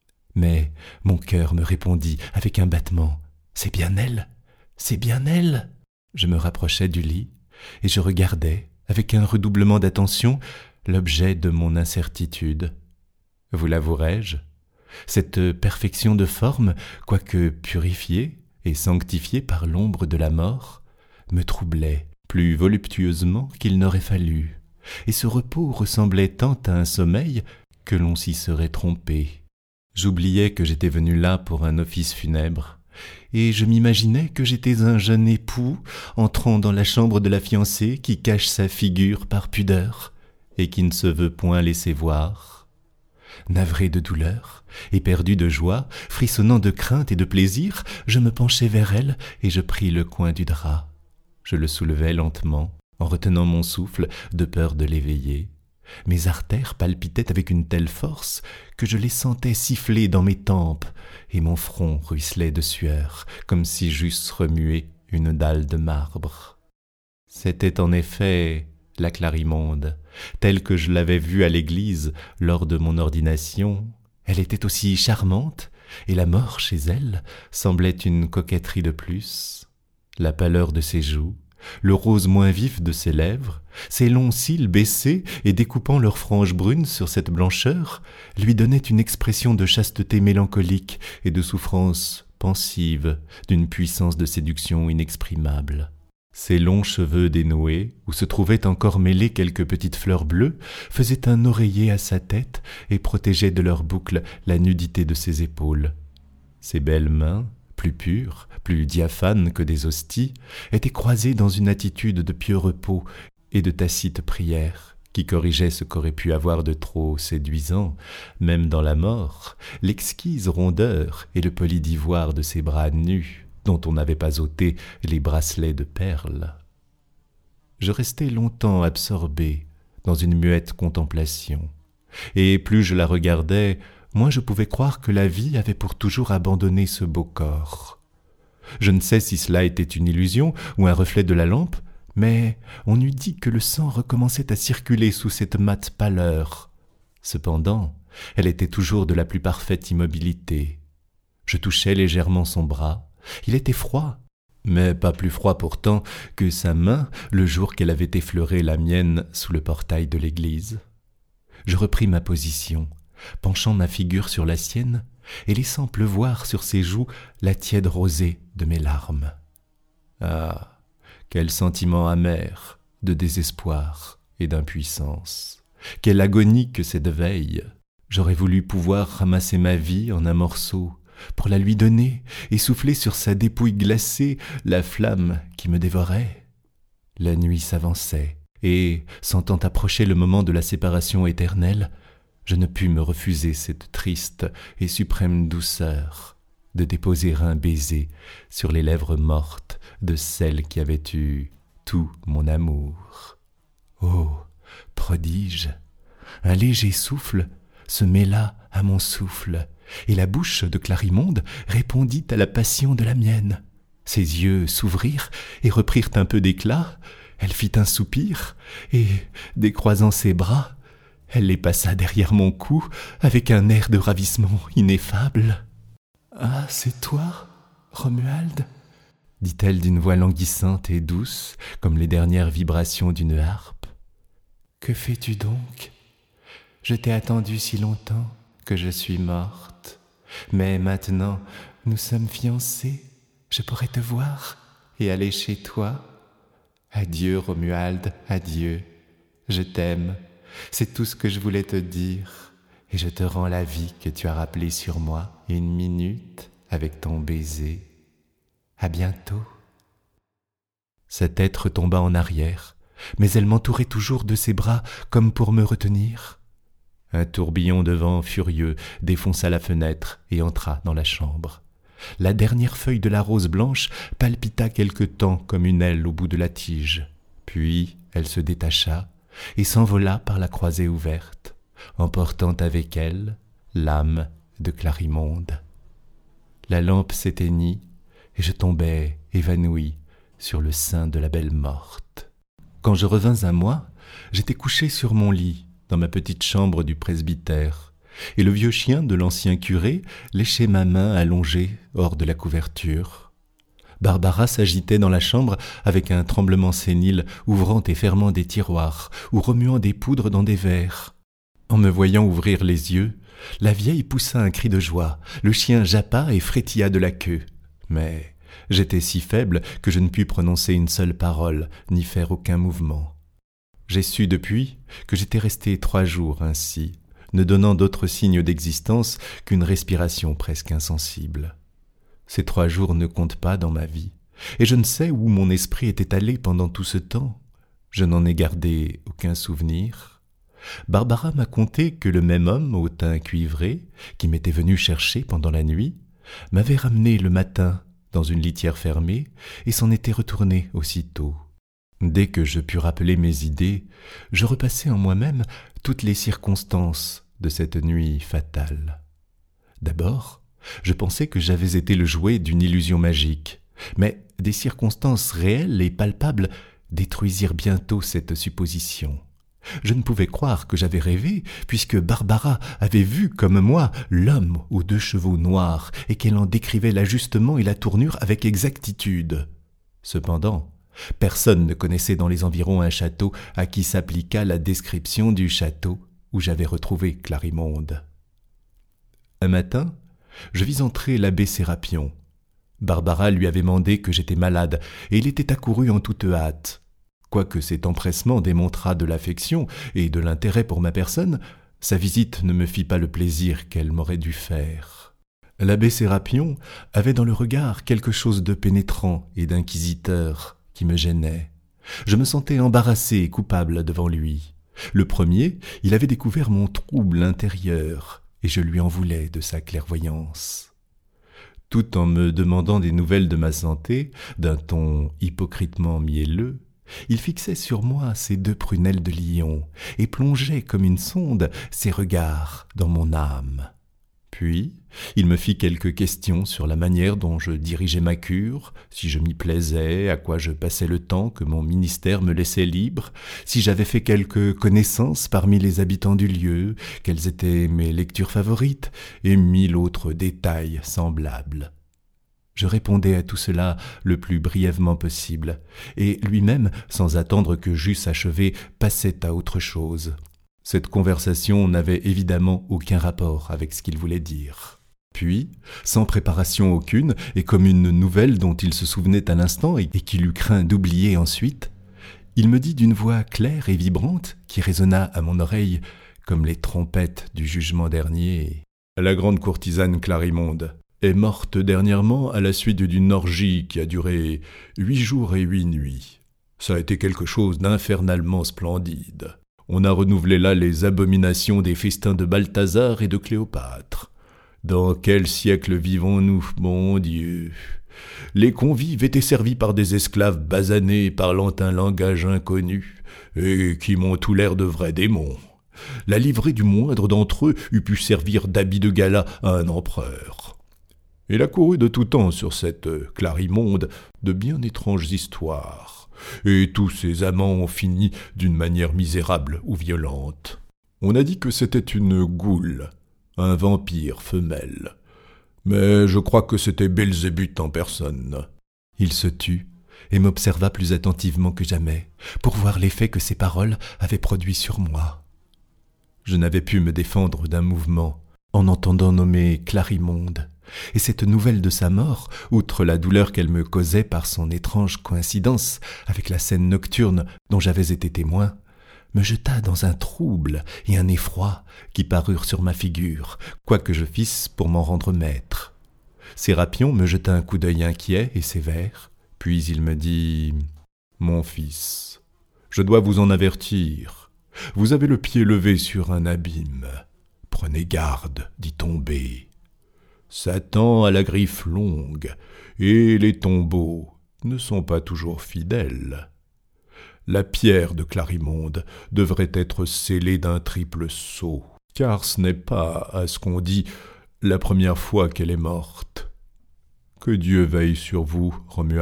Mais mon cœur me répondit avec un battement, c'est bien elle, c'est bien elle. Je me rapprochai du lit, et je regardais, avec un redoublement d'attention, l'objet de mon incertitude. Vous l'avouerai-je, cette perfection de forme, quoique purifiée et sanctifiée par l'ombre de la mort, me troublait plus voluptueusement qu'il n'aurait fallu, et ce repos ressemblait tant à un sommeil que l'on s'y serait trompé. J'oubliais que j'étais venu là pour un office funèbre, et je m'imaginais que j'étais un jeune époux entrant dans la chambre de la fiancée qui cache sa figure par pudeur et qui ne se veut point laisser voir. Navré de douleur, éperdu de joie, frissonnant de crainte et de plaisir, je me penchai vers elle et je pris le coin du drap. Je le soulevai lentement, en retenant mon souffle de peur de l'éveiller. Mes artères palpitaient avec une telle force que je les sentais siffler dans mes tempes, et mon front ruisselait de sueur, comme si j'eusse remué une dalle de marbre. C'était en effet la Clarimonde, telle que je l'avais vue à l'église lors de mon ordination. Elle était aussi charmante, et la mort chez elle semblait une coquetterie de plus. La pâleur de ses joues, le rose moins vif de ses lèvres, ses longs cils baissés et découpant leurs franges brunes sur cette blancheur, lui donnaient une expression de chasteté mélancolique et de souffrance pensive, d'une puissance de séduction inexprimable. Ses longs cheveux dénoués, où se trouvaient encore mêlées quelques petites fleurs bleues, faisaient un oreiller à sa tête et protégeaient de leurs boucles la nudité de ses épaules. Ses belles mains, plus pures, plus diaphanes que des hosties, étaient croisées dans une attitude de pieux repos et de tacite prière, qui corrigeait ce qu'aurait pu avoir de trop séduisant, même dans la mort, l'exquise rondeur et le poli d'ivoire de ses bras nus, dont on n'avait pas ôté les bracelets de perles. Je restai longtemps absorbé dans une muette contemplation, et plus je la regardais, moins je pouvais croire que la vie avait pour toujours abandonné ce beau corps. Je ne sais si cela était une illusion ou un reflet de la lampe, mais on eût dit que le sang recommençait à circuler sous cette mate pâleur. Cependant, elle était toujours de la plus parfaite immobilité. Je touchais légèrement son bras. Il était froid, mais pas plus froid pourtant que sa main le jour qu'elle avait effleuré la mienne sous le portail de l'église. Je repris ma position, penchant ma figure sur la sienne et laissant pleuvoir sur ses joues la tiède rosée de mes larmes. Ah, quel sentiment amer de désespoir et d'impuissance! Quelle agonie que cette veille! J'aurais voulu pouvoir ramasser ma vie en un morceau, pour la lui donner et souffler sur sa dépouille glacée la flamme qui me dévorait. La nuit s'avançait, et, sentant approcher le moment de la séparation éternelle, je ne pus me refuser cette triste et suprême douceur de déposer un baiser sur les lèvres mortes de celle qui avait eu tout mon amour. Oh, prodige! Un léger souffle se mêla à mon souffle, et la bouche de Clarimonde répondit à la passion de la mienne. Ses yeux s'ouvrirent et reprirent un peu d'éclat, elle fit un soupir, et, décroisant ses bras, elle les passa derrière mon cou avec un air de ravissement ineffable. « Ah, c'est toi, Romuald ?» dit-elle d'une voix languissante et douce, comme les dernières vibrations d'une harpe. « Que fais-tu donc ? Je t'ai attendu si longtemps que je suis morte. Mais maintenant, nous sommes fiancés. Je pourrais te voir et aller chez toi. Adieu, Romuald, adieu. Je t'aime. C'est tout ce que je voulais te dire. Et je te rends la vie que tu as rappelée sur moi une minute avec ton baiser. À bientôt. » Sa tête retomba en arrière, mais elle m'entourait toujours de ses bras comme pour me retenir. Un tourbillon de vent furieux défonça la fenêtre et entra dans la chambre. La dernière feuille de la rose blanche palpita quelque temps comme une aile au bout de la tige. Puis elle se détacha et s'envola par la croisée ouverte, emportant avec elle l'âme de Clarimonde. La lampe s'éteignit et je tombai évanoui sur le sein de la belle morte. Quand je revins à moi, j'étais couché sur mon lit, dans ma petite chambre du presbytère, et le vieux chien de l'ancien curé léchait ma main allongée hors de la couverture. Barbara s'agitait dans la chambre avec un tremblement sénile, ouvrant et fermant des tiroirs ou remuant des poudres dans des verres. En me voyant ouvrir les yeux, la vieille poussa un cri de joie, le chien jappa et frétilla de la queue. Mais j'étais si faible que je ne pus prononcer une seule parole, ni faire aucun mouvement. J'ai su depuis que j'étais resté 3 jours ainsi, ne donnant d'autre signe d'existence qu'une respiration presque insensible. Ces 3 jours ne comptent pas dans ma vie, et je ne sais où mon esprit était allé pendant tout ce temps. Je n'en ai gardé aucun souvenir. Barbara m'a conté que le même homme au teint cuivré, qui m'était venu chercher pendant la nuit, m'avait ramené le matin dans une litière fermée et s'en était retourné aussitôt. Dès que je pus rappeler mes idées, je repassai en moi-même toutes les circonstances de cette nuit fatale. D'abord, je pensais que j'avais été le jouet d'une illusion magique, mais des circonstances réelles et palpables détruisirent bientôt cette supposition. Je ne pouvais croire que j'avais rêvé, puisque Barbara avait vu, comme moi, l'homme aux 2 chevaux noirs, et qu'elle en décrivait l'ajustement et la tournure avec exactitude. Cependant, personne ne connaissait dans les environs un château à qui s'appliquât la description du château où j'avais retrouvé Clarimonde. Un matin, je vis entrer l'abbé Sérapion. Barbara lui avait mandé que j'étais malade, et il était accouru en toute hâte. Quoique cet empressement démontrât de l'affection et de l'intérêt pour ma personne, sa visite ne me fit pas le plaisir qu'elle m'aurait dû faire. L'abbé Sérapion avait dans le regard quelque chose de pénétrant et d'inquisiteur qui me gênait. Je me sentais embarrassé et coupable devant lui. Le premier, il avait découvert mon trouble intérieur, et je lui en voulais de sa clairvoyance. Tout en me demandant des nouvelles de ma santé, d'un ton hypocritement mielleux, il fixait sur moi ses 2 prunelles de lion et plongeait comme une sonde ses regards dans mon âme. Puis, il me fit quelques questions sur la manière dont je dirigeais ma cure, si je m'y plaisais, à quoi je passais le temps que mon ministère me laissait libre, si j'avais fait quelques connaissances parmi les habitants du lieu, quelles étaient mes lectures favorites, et 1000 autres détails semblables. Je répondais à tout cela le plus brièvement possible, et lui-même, sans attendre que j'eusse achevé, passait à autre chose. Cette conversation n'avait évidemment aucun rapport avec ce qu'il voulait dire. Puis, sans préparation aucune, et comme une nouvelle dont il se souvenait à l'instant et qu'il eut craint d'oublier ensuite, il me dit d'une voix claire et vibrante, qui résonna à mon oreille comme les trompettes du jugement dernier. « La grande courtisane Clarimonde est morte dernièrement à la suite d'une orgie qui a duré 8 jours et 8 nuits. Ça a été quelque chose d'infernalement splendide. On a renouvelé là les abominations des festins de Balthazar et de Cléopâtre. Dans quel siècle vivons-nous, mon Dieu? Les convives étaient servis par des esclaves basanés parlant un langage inconnu, et qui m'ont tout l'air de vrais démons. La livrée du moindre d'entre eux eût pu servir d'habit de gala à un empereur. Il a couru de tout temps sur cette Clarimonde de bien étranges histoires, et tous ses amants ont fini d'une manière misérable ou violente. On a dit que c'était une goule, un vampire femelle, mais je crois que c'était Belzébuth en personne. » Il se tut et m'observa plus attentivement que jamais, pour voir l'effet que ses paroles avaient produit sur moi. Je n'avais pu me défendre d'un mouvement en entendant nommer Clarimonde, et cette nouvelle de sa mort, outre la douleur qu'elle me causait par son étrange coïncidence avec la scène nocturne dont j'avais été témoin, me jeta dans un trouble et un effroi qui parurent sur ma figure, quoi que je fisse pour m'en rendre maître. Sérapion me jeta un coup d'œil inquiet et sévère, puis il me dit « Mon fils, je dois vous en avertir. Vous avez le pied levé sur un abîme. Prenez garde d'y tomber. Satan a la griffe longue, et les tombeaux ne sont pas toujours fidèles. La pierre de Clarimonde devrait être scellée d'un triple sceau, car ce n'est pas, à ce qu'on dit, la première fois qu'elle est morte. Que Dieu veille sur vous, Romuald. »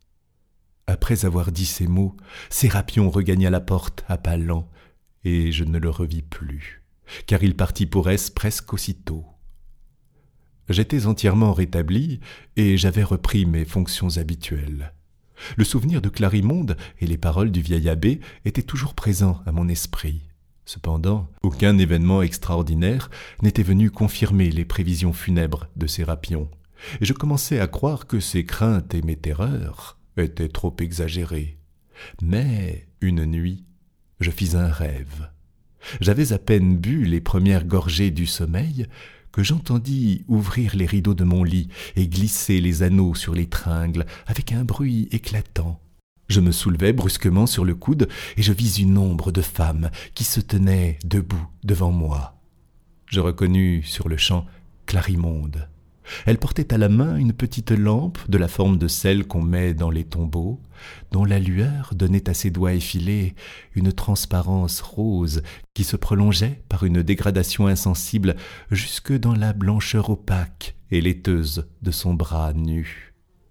Après avoir dit ces mots, Sérapion regagna la porte à pas lents, et je ne le revis plus, car il partit pour Aix presque aussitôt. J'étais entièrement rétabli, et j'avais repris mes fonctions habituelles. Le souvenir de Clarimonde et les paroles du vieil abbé étaient toujours présents à mon esprit. Cependant, aucun événement extraordinaire n'était venu confirmer les prévisions funèbres de Sérapion, et je commençais à croire que ses craintes et mes terreurs étaient trop exagérées. Mais, une nuit, je fis un rêve. J'avais à peine bu les premières gorgées du sommeil que j'entendis ouvrir les rideaux de mon lit et glisser les anneaux sur les tringles avec un bruit éclatant. Je me soulevai brusquement sur le coude et je vis une ombre de femme qui se tenait debout devant moi. Je reconnus sur-le-champ Clarimonde. Elle portait à la main une petite lampe de la forme de celle qu'on met dans les tombeaux, dont la lueur donnait à ses doigts effilés une transparence rose qui se prolongeait par une dégradation insensible jusque dans la blancheur opaque et laiteuse de son bras nu.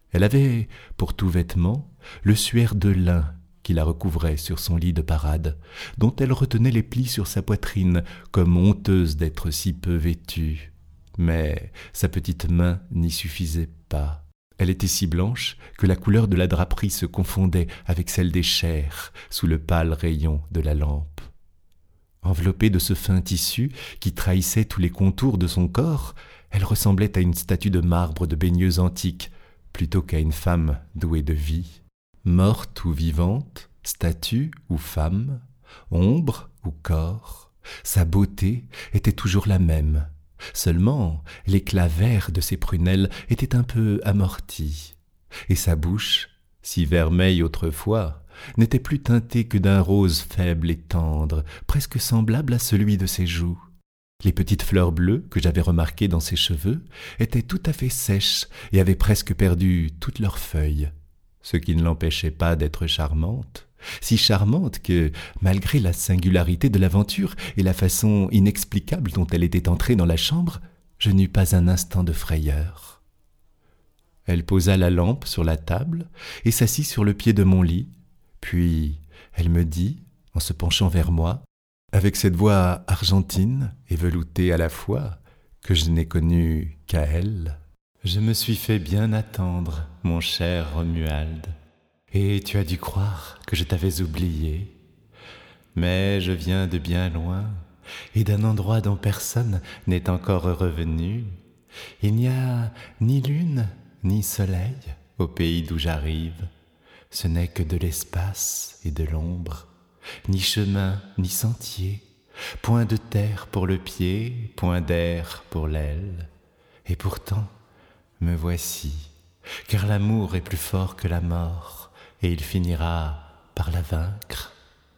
Elle avait, pour tout vêtement, le suaire de lin qui la recouvrait sur son lit de parade, dont elle retenait les plis sur sa poitrine, comme honteuse d'être si peu vêtue. Mais sa petite main n'y suffisait pas. Elle était si blanche que la couleur de la draperie se confondait avec celle des chairs sous le pâle rayon de la lampe. Enveloppée de ce fin tissu qui trahissait tous les contours de son corps, elle ressemblait à une statue de marbre de baigneuse antique, plutôt qu'à une femme douée de vie. Morte ou vivante, statue ou femme, ombre ou corps, sa beauté était toujours la même. Seulement, l'éclat vert de ses prunelles était un peu amorti, et sa bouche, si vermeille autrefois, n'était plus teintée que d'un rose faible et tendre, presque semblable à celui de ses joues. Les petites fleurs bleues que j'avais remarquées dans ses cheveux étaient tout à fait sèches et avaient presque perdu toutes leurs feuilles, ce qui ne l'empêchait pas d'être charmante, si charmante que, malgré la singularité de l'aventure et la façon inexplicable dont elle était entrée dans la chambre, je n'eus pas un instant de frayeur. Elle posa la lampe sur la table et s'assit sur le pied de mon lit, puis elle me dit, en se penchant vers moi, avec cette voix argentine et veloutée à la fois, que je n'ai connue qu'à elle: « Je me suis fait bien attendre, mon cher Romuald, et tu as dû croire que je t'avais oublié. Mais je viens de bien loin, et d'un endroit dont personne n'est encore revenu. Il n'y a ni lune, ni soleil au pays d'où j'arrive. Ce n'est que de l'espace et de l'ombre, ni chemin, ni sentier, point de terre pour le pied, point d'air pour l'aile. Et pourtant, me voici, car l'amour est plus fort que la mort, et il finira par la vaincre.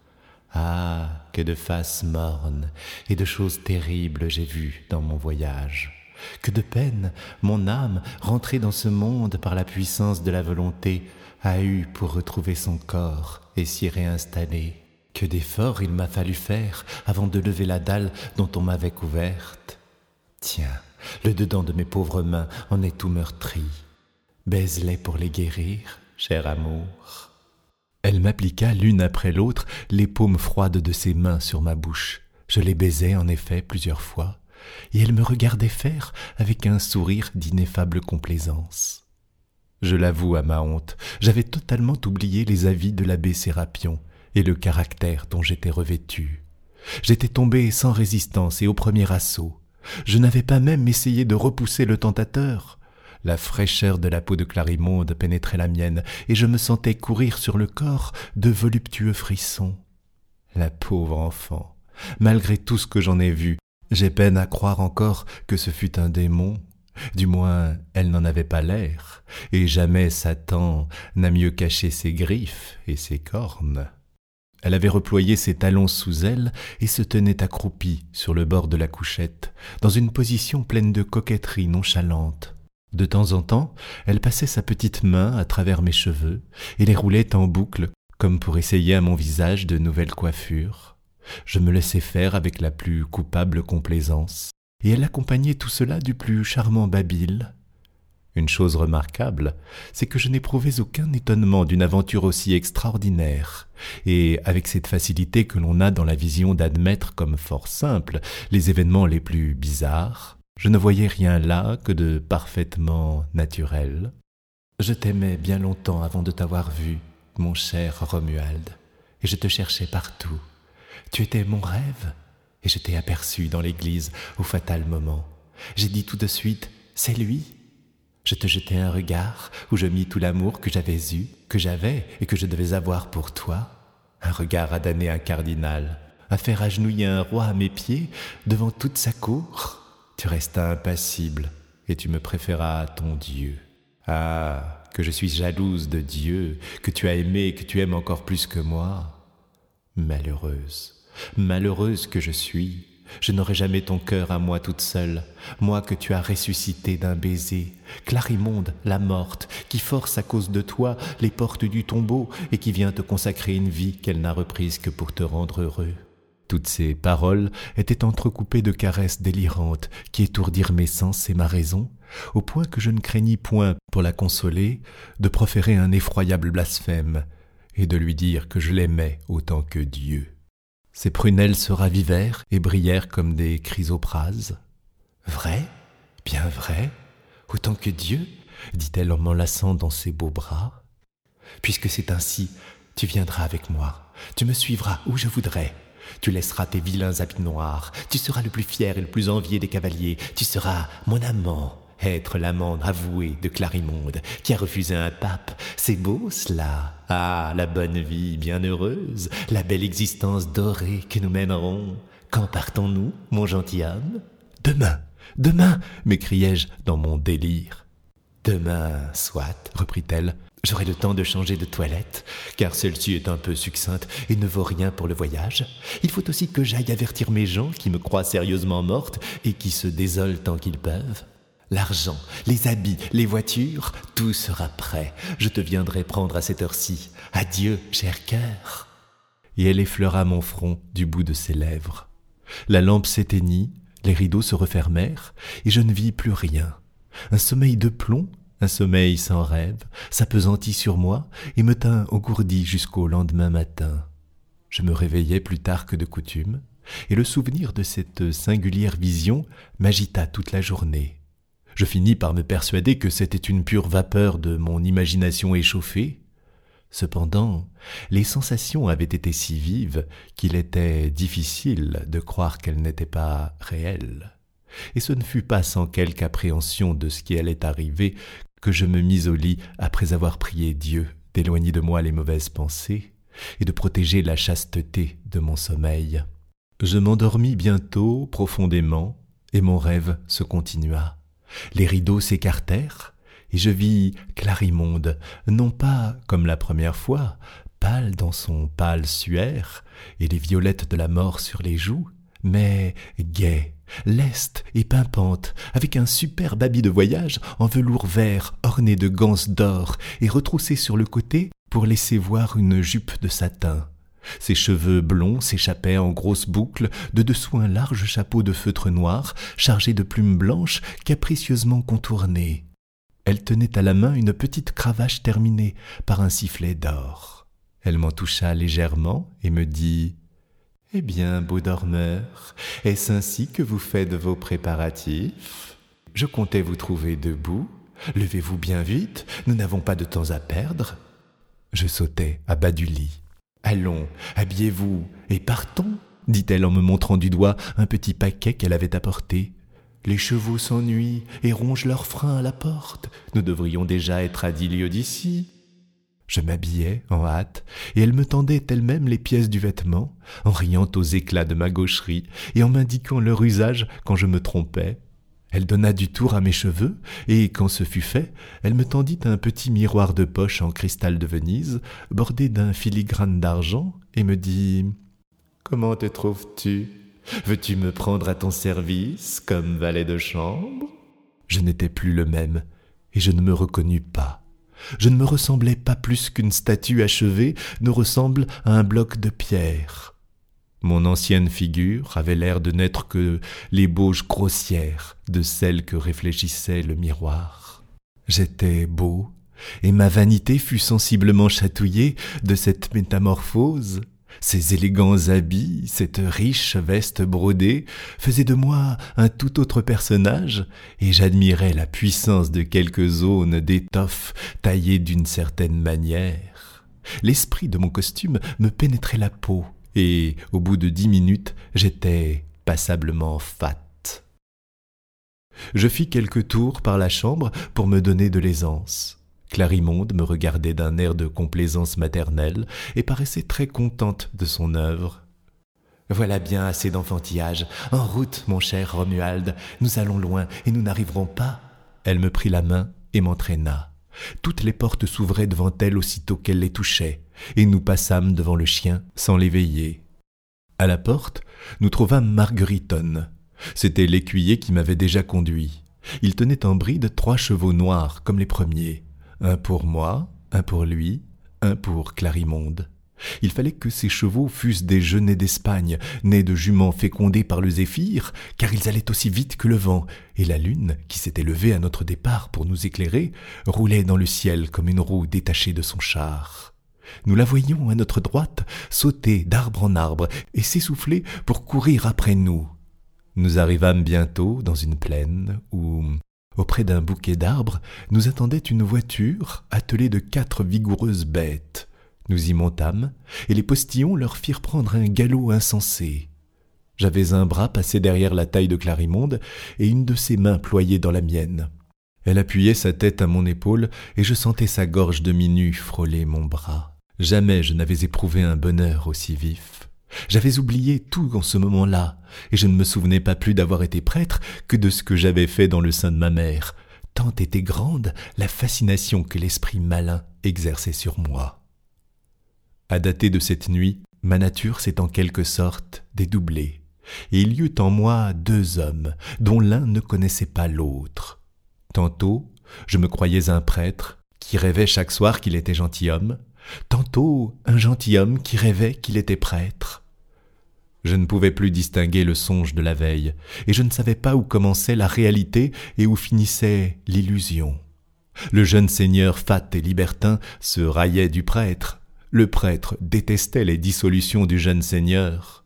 Ah, que de faces mornes et de choses terribles j'ai vues dans mon voyage. Que de peine mon âme, rentrée dans ce monde par la puissance de la volonté, a eu pour retrouver son corps et s'y réinstaller. Que d'efforts il m'a fallu faire avant de lever la dalle dont on m'avait couverte. Tiens, le dedans de mes pauvres mains en est tout meurtri. Baise-les pour les guérir, cher amour. » Elle m'appliqua l'une après l'autre les paumes froides de ses mains sur ma bouche. Je les baisai en effet plusieurs fois, et elle me regardait faire avec un sourire d'ineffable complaisance. Je l'avoue à ma honte, j'avais totalement oublié les avis de l'abbé Sérapion et le caractère dont j'étais revêtu. J'étais tombé sans résistance et au premier assaut. Je n'avais pas même essayé de repousser le tentateur. La fraîcheur de la peau de Clarimonde pénétrait la mienne, et je me sentais courir sur le corps de voluptueux frissons. La pauvre enfant, malgré tout ce que j'en ai vu, j'ai peine à croire encore que ce fût un démon. Du moins, elle n'en avait pas l'air, et jamais Satan n'a mieux caché ses griffes et ses cornes. Elle avait reployé ses talons sous elle et se tenait accroupie sur le bord de la couchette, dans une position pleine de coquetterie nonchalante. De temps en temps, elle passait sa petite main à travers mes cheveux et les roulait en boucle, comme pour essayer à mon visage de nouvelles coiffures. Je me laissais faire avec la plus coupable complaisance, et elle accompagnait tout cela du plus charmant babil. Une chose remarquable, c'est que je n'éprouvais aucun étonnement d'une aventure aussi extraordinaire, et avec cette facilité que l'on a dans la vision d'admettre comme fort simples les événements les plus bizarres, je ne voyais rien là que de parfaitement naturel. Je t'aimais bien longtemps avant de t'avoir vu, mon cher Romuald, et je te cherchais partout. Tu étais mon rêve, et je t'ai aperçu dans l'église au fatal moment. J'ai dit tout de suite, c'est lui. Je te jetai un regard où je mis tout l'amour que j'avais eu, que j'avais et que je devais avoir pour toi. Un regard à damner un cardinal, à faire agenouiller un roi à mes pieds devant toute sa cour. Tu restas impassible et tu me préféras à ton Dieu. Ah, que je suis jalouse de Dieu, que tu as aimé et que tu aimes encore plus que moi. Malheureuse, malheureuse que je suis, je n'aurai jamais ton cœur à moi toute seule, moi que tu as ressuscité d'un baiser, Clarimonde, la morte, qui force à cause de toi les portes du tombeau et qui vient te consacrer une vie qu'elle n'a reprise que pour te rendre heureux. Toutes ces paroles étaient entrecoupées de caresses délirantes qui étourdirent mes sens et ma raison, au point que je ne craignis point, pour la consoler, de proférer un effroyable blasphème et de lui dire que je l'aimais autant que Dieu. Ses prunelles se ravivèrent et brillèrent comme des chrysoprases. « Vrai, bien vrai, autant que Dieu ?» dit-elle en m'enlaçant dans ses beaux bras. « Puisque c'est ainsi, tu viendras avec moi, tu me suivras où je voudrais. Tu laisseras tes vilains habits noirs, tu seras le plus fier et le plus envié des cavaliers, tu seras mon amant, être l'amant avoué de Clarimonde, qui a refusé un pape. C'est beau cela. Ah, la bonne vie bien heureuse, la belle existence dorée que nous mènerons. Quand partons-nous, mon gentilhomme ? Demain, demain, m'écriai-je dans mon délire. Demain, soit, reprit-elle. J'aurai le temps de changer de toilette, car celle-ci est un peu succincte et ne vaut rien pour le voyage. Il faut aussi que j'aille avertir mes gens qui me croient sérieusement morte et qui se désolent tant qu'ils peuvent. L'argent, les habits, les voitures, tout sera prêt. Je te viendrai prendre à cette heure-ci. Adieu, cher cœur. Et elle effleura mon front du bout de ses lèvres. La lampe s'éteignit, les rideaux se refermèrent, et je ne vis plus rien. Un sommeil de plomb, un sommeil sans rêve, s'appesantit sur moi et me tint engourdi jusqu'au lendemain matin. Je me réveillai plus tard que de coutume, et le souvenir de cette singulière vision m'agita toute la journée. Je finis par me persuader que c'était une pure vapeur de mon imagination échauffée. Cependant, les sensations avaient été si vives qu'il était difficile de croire qu'elles n'étaient pas réelles. Et ce ne fut pas sans quelque appréhension de ce qui allait arriver que je me mis au lit après avoir prié Dieu d'éloigner de moi les mauvaises pensées et de protéger la chasteté de mon sommeil. Je m'endormis bientôt profondément et mon rêve se continua. Les rideaux s'écartèrent et je vis Clarimonde, non pas comme la première fois, pâle dans son pâle suaire et les violettes de la mort sur les joues, mais gaie, leste et pimpante, avec un superbe habit de voyage en velours vert orné de ganses d'or et retroussé sur le côté pour laisser voir une jupe de satin. Ses cheveux blonds s'échappaient en grosses boucles de dessous un large chapeau de feutre noir chargé de plumes blanches capricieusement contournées. Elle tenait à la main une petite cravache terminée par un sifflet d'or. Elle m'en toucha légèrement et me dit « Eh bien, beau dormeur, est-ce ainsi que vous faites vos préparatifs ? Je comptais vous trouver debout. Levez-vous bien vite, nous n'avons pas de temps à perdre. » Je sautai à bas du lit. « Allons, habillez-vous et partons, » dit-elle en me montrant du doigt un petit paquet qu'elle avait apporté. « Les chevaux s'ennuient et rongent leurs freins à la porte. Nous devrions déjà être à 10 lieues d'ici. » Je m'habillai en hâte, et elle me tendait elle-même les pièces du vêtement, en riant aux éclats de ma gaucherie et en m'indiquant leur usage quand je me trompais. Elle donna du tour à mes cheveux, et quand ce fut fait, elle me tendit un petit miroir de poche en cristal de Venise, bordé d'un filigrane d'argent, et me dit « Comment te trouves-tu ? Veux-tu me prendre à ton service comme valet de chambre ?» Je n'étais plus le même, et je ne me reconnus pas. Je ne me ressemblais pas plus qu'une statue achevée ne ressemble à un bloc de pierre. Mon ancienne figure avait l'air de n'être que l'ébauche grossière de celle que réfléchissait le miroir. J'étais beau, et ma vanité fut sensiblement chatouillée de cette métamorphose. Ces élégants habits, cette riche veste brodée faisaient de moi un tout autre personnage, et j'admirais la puissance de quelques zones d'étoffe taillées d'une certaine manière. L'esprit de mon costume me pénétrait la peau, et au bout de 10 minutes, j'étais passablement fat. Je fis quelques tours par la chambre pour me donner de l'aisance. Clarimonde me regardait d'un air de complaisance maternelle et paraissait très contente de son œuvre. « Voilà bien assez d'enfantillage. En route, mon cher Romuald, nous allons loin et nous n'arriverons pas. » Elle me prit la main et m'entraîna. Toutes les portes s'ouvraient devant elle aussitôt qu'elle les touchait, et nous passâmes devant le chien sans l'éveiller. À la porte, nous trouvâmes Margueriton. C'était l'écuyer qui m'avait déjà conduit. Il tenait en bride 3 chevaux noirs comme les premiers. Un pour moi, un pour lui, un pour Clarimonde. Il fallait que ces chevaux fussent des genêts d'Espagne, nés de juments fécondés par le zéphyr, car ils allaient aussi vite que le vent, et la lune, qui s'était levée à notre départ pour nous éclairer, roulait dans le ciel comme une roue détachée de son char. Nous la voyions à notre droite sauter d'arbre en arbre et s'essouffler pour courir après nous. Nous arrivâmes bientôt dans une plaine où, auprès d'un bouquet d'arbres, nous attendait une voiture attelée de 4 vigoureuses bêtes. Nous y montâmes, et les postillons leur firent prendre un galop insensé. J'avais un bras passé derrière la taille de Clarimonde et une de ses mains ployée dans la mienne. Elle appuyait sa tête à mon épaule et je sentais sa gorge demi-nue frôler mon bras. Jamais je n'avais éprouvé un bonheur aussi vif. J'avais oublié tout en ce moment-là, et je ne me souvenais pas plus d'avoir été prêtre que de ce que j'avais fait dans le sein de ma mère, tant était grande la fascination que l'esprit malin exerçait sur moi. À dater de cette nuit, ma nature s'est en quelque sorte dédoublée, et il y eut en moi 2 hommes, dont l'un ne connaissait pas l'autre. Tantôt, je me croyais un prêtre qui rêvait chaque soir qu'il était gentilhomme, tantôt un gentilhomme qui rêvait qu'il était prêtre. Je ne pouvais plus distinguer le songe de la veille, et je ne savais pas où commençait la réalité et où finissait l'illusion. Le jeune seigneur fat et libertin se raillait du prêtre. Le prêtre détestait les dissolutions du jeune seigneur.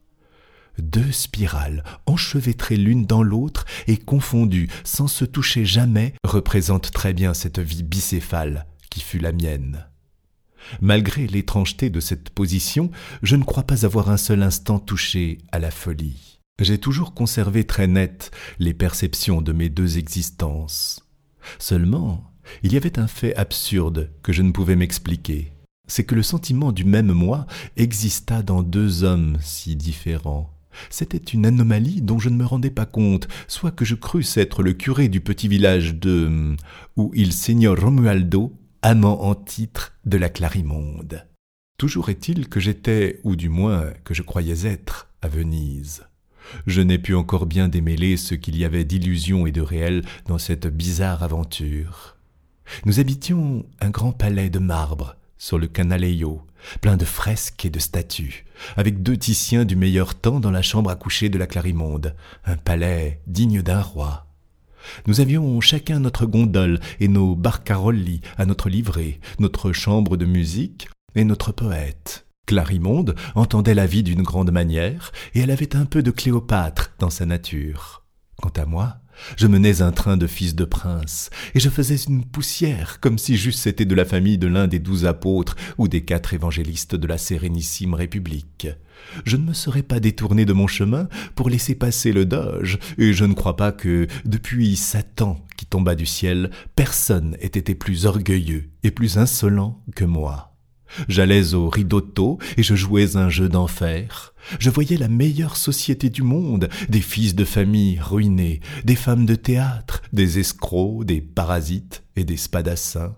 2 spirales, enchevêtrées l'une dans l'autre et confondues, sans se toucher jamais, représentent très bien cette vie bicéphale qui fut la mienne. Malgré l'étrangeté de cette position, je ne crois pas avoir un seul instant touché à la folie. J'ai toujours conservé très nettes les perceptions de mes 2 existences. Seulement, il y avait un fait absurde que je ne pouvais m'expliquer. C'est que le sentiment du même moi exista dans 2 hommes si différents. C'était une anomalie dont je ne me rendais pas compte, soit que je crusse être le curé du petit village de... ou il signor Romualdo, amant en titre de la Clarimonde. Toujours est-il que j'étais, ou du moins que je croyais être, à Venise. Je n'ai pu encore bien démêler ce qu'il y avait d'illusion et de réel dans cette bizarre aventure. Nous habitions un grand palais de marbre, sur le Canaleio, plein de fresques et de statues, avec 2 Titiens du meilleur temps dans la chambre à coucher de la Clarimonde, un palais digne d'un roi. Nous avions chacun notre gondole et nos barcarolli à notre livret, notre chambre de musique et notre poète. Clarimonde entendait la vie d'une grande manière, et elle avait un peu de Cléopâtre dans sa nature. Quant à moi, je menais un train de fils de prince, et je faisais une poussière, comme si j'eusse été de la famille de l'un des 12 apôtres ou des 4 évangélistes de la Sérénissime République. Je ne me serais pas détourné de mon chemin pour laisser passer le doge, et je ne crois pas que, depuis Satan qui tomba du ciel, personne ait été plus orgueilleux et plus insolent que moi. J'allais au ridotto et je jouais un jeu d'enfer. Je voyais la meilleure société du monde, des fils de famille ruinés, des femmes de théâtre, des escrocs, des parasites et des spadassins.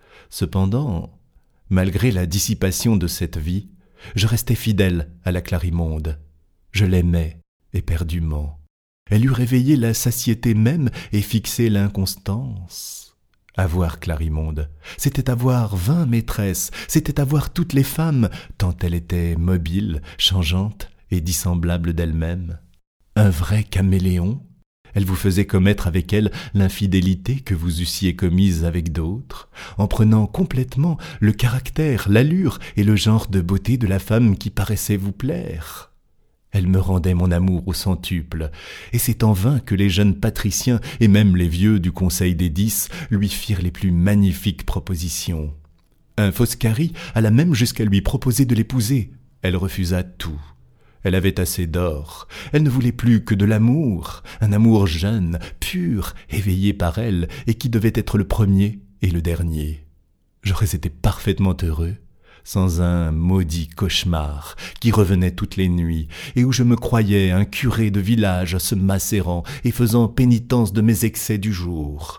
Cependant, malgré la dissipation de cette vie, je restais fidèle à la Clarimonde. Je l'aimais éperdument. Elle eût réveillé la satiété même et fixé l'inconstance. Avoir Clarimonde, c'était avoir 20 maîtresses, c'était avoir toutes les femmes, tant elle était mobile, changeante et dissemblable d'elle-même. Un vrai caméléon, elle vous faisait commettre avec elle l'infidélité que vous eussiez commise avec d'autres, en prenant complètement le caractère, l'allure et le genre de beauté de la femme qui paraissait vous plaire. Elle me rendait mon amour au centuple, et c'est en vain que les jeunes patriciens et même les vieux du Conseil des 10 lui firent les plus magnifiques propositions. Un Foscari alla même jusqu'à lui proposer de l'épouser. Elle refusa tout. Elle avait assez d'or. Elle ne voulait plus que de l'amour, un amour jeune, pur, éveillé par elle, et qui devait être le premier et le dernier. J'aurais été parfaitement heureux sans un maudit cauchemar qui revenait toutes les nuits et où je me croyais un curé de village se macérant et faisant pénitence de mes excès du jour.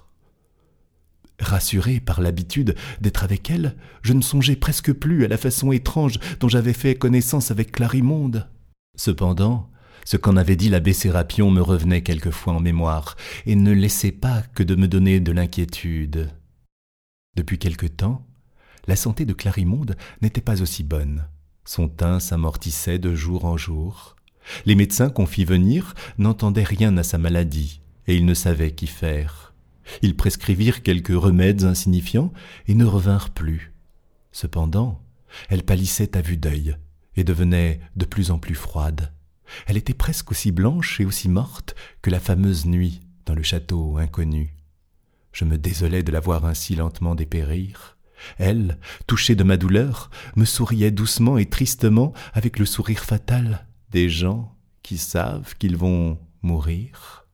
Rassuré par l'habitude d'être avec elle, je ne songeais presque plus à la façon étrange dont j'avais fait connaissance avec Clarimonde. Cependant, ce qu'en avait dit l'abbé Sérapion me revenait quelquefois en mémoire et ne laissait pas que de me donner de l'inquiétude. Depuis quelque temps, la santé de Clarimonde n'était pas aussi bonne. Son teint s'amortissait de jour en jour. Les médecins qu'on fit venir n'entendaient rien à sa maladie, et ils ne savaient qu'y faire. Ils prescrivirent quelques remèdes insignifiants et ne revinrent plus. Cependant, elle pâlissait à vue d'œil et devenait de plus en plus froide. Elle était presque aussi blanche et aussi morte que la fameuse nuit dans le château inconnu. Je me désolais de la voir ainsi lentement dépérir. Elle, touchée de ma douleur, me souriait doucement et tristement avec le sourire fatal des gens qui savent qu'ils vont mourir.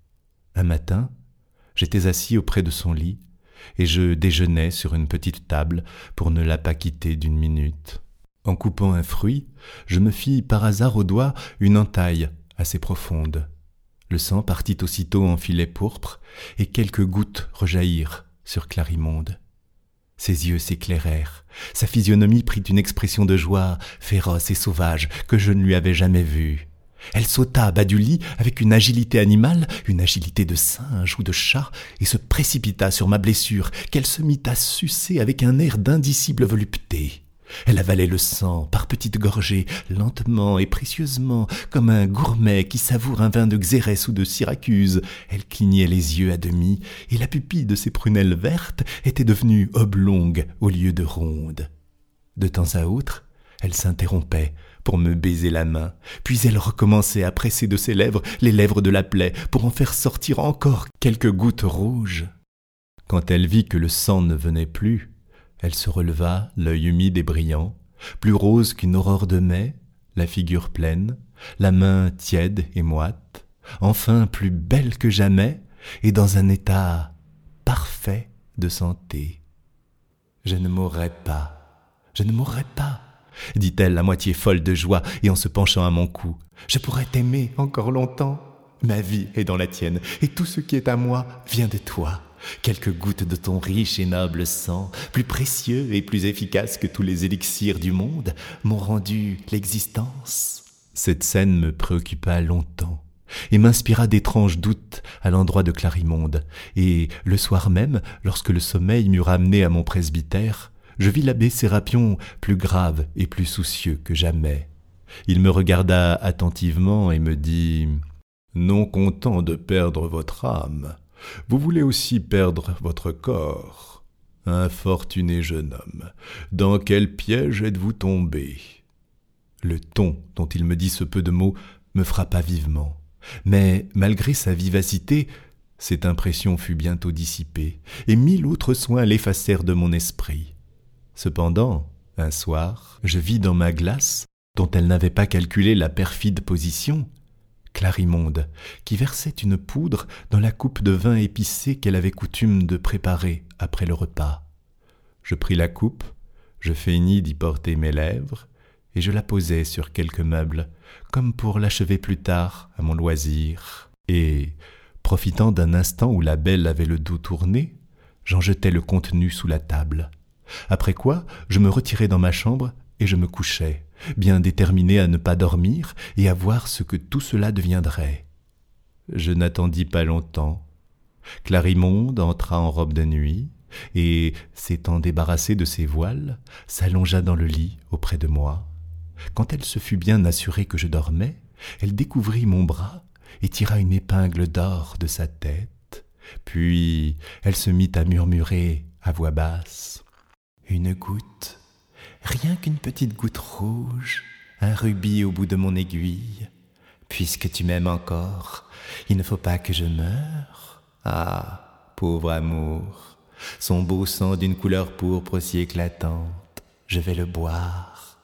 Un matin, j'étais assis auprès de son lit et je déjeunais sur une petite table pour ne la pas quitter d'une minute. En coupant un fruit, je me fis par hasard au doigt une entaille assez profonde. Le sang partit aussitôt en filets pourpres et quelques gouttes rejaillirent sur Clarimonde. Ses yeux s'éclairèrent, sa physionomie prit une expression de joie féroce et sauvage que je ne lui avais jamais vue. Elle sauta à bas du lit avec une agilité animale, une agilité de singe ou de chat, et se précipita sur ma blessure qu'elle se mit à sucer avec un air d'indicible volupté. Elle avalait le sang par petites gorgées, lentement et précieusement, comme un gourmet qui savoure un vin de Xérès ou de Syracuse. Elle clignait les yeux à demi, et la pupille de ses prunelles vertes était devenue oblongue au lieu de ronde. De temps à autre, elle s'interrompait pour me baiser la main, puis elle recommençait à presser de ses lèvres les lèvres de la plaie pour en faire sortir encore quelques gouttes rouges. Quand elle vit que le sang ne venait plus, elle se releva, l'œil humide et brillant, plus rose qu'une aurore de mai, la figure pleine, la main tiède et moite, enfin plus belle que jamais et dans un état parfait de santé. « Je ne mourrai pas, je ne mourrai pas !» dit-elle à moitié folle de joie et en se penchant à mon cou. « Je pourrais t'aimer encore longtemps. Ma vie est dans la tienne et tout ce qui est à moi vient de toi. Quelques gouttes de ton riche et noble sang, plus précieux et plus efficace que tous les élixirs du monde, m'ont rendu l'existence. » Cette scène me préoccupa longtemps et m'inspira d'étranges doutes à l'endroit de Clarimonde. Et le soir même, lorsque le sommeil m'eut ramené à mon presbytère, je vis l'abbé Sérapion plus grave et plus soucieux que jamais. Il me regarda attentivement et me dit « Non content de perdre votre âme, vous voulez aussi perdre votre corps. Infortuné jeune homme, dans quel piège êtes-vous tombé ?» Le ton dont il me dit ce peu de mots me frappa vivement. Mais malgré sa vivacité, cette impression fut bientôt dissipée, et mille autres soins l'effacèrent de mon esprit. Cependant, un soir, je vis dans ma glace, dont elle n'avait pas calculé la perfide position, Clarimonde, qui versait une poudre dans la coupe de vin épicé qu'elle avait coutume de préparer après le repas. Je pris la coupe, je feignis d'y porter mes lèvres, et je la posai sur quelques meubles, comme pour l'achever plus tard, à mon loisir. Et, profitant d'un instant où la belle avait le dos tourné, j'en jetai le contenu sous la table. Après quoi, je me retirai dans ma chambre et je me couchai, bien déterminé à ne pas dormir et à voir ce que tout cela deviendrait. Je n'attendis pas longtemps. Clarimonde entra en robe de nuit et, s'étant débarrassée de ses voiles, s'allongea dans le lit auprès de moi. Quand elle se fut bien assurée que je dormais, elle découvrit mon bras et tira une épingle d'or de sa tête. Puis elle se mit à murmurer à voix basse. « Une goutte, rien qu'une petite goutte rouge, un rubis au bout de mon aiguille. Puisque tu m'aimes encore, il ne faut pas que je meure. Ah, pauvre amour, son beau sang d'une couleur pourpre si éclatante, je vais le boire.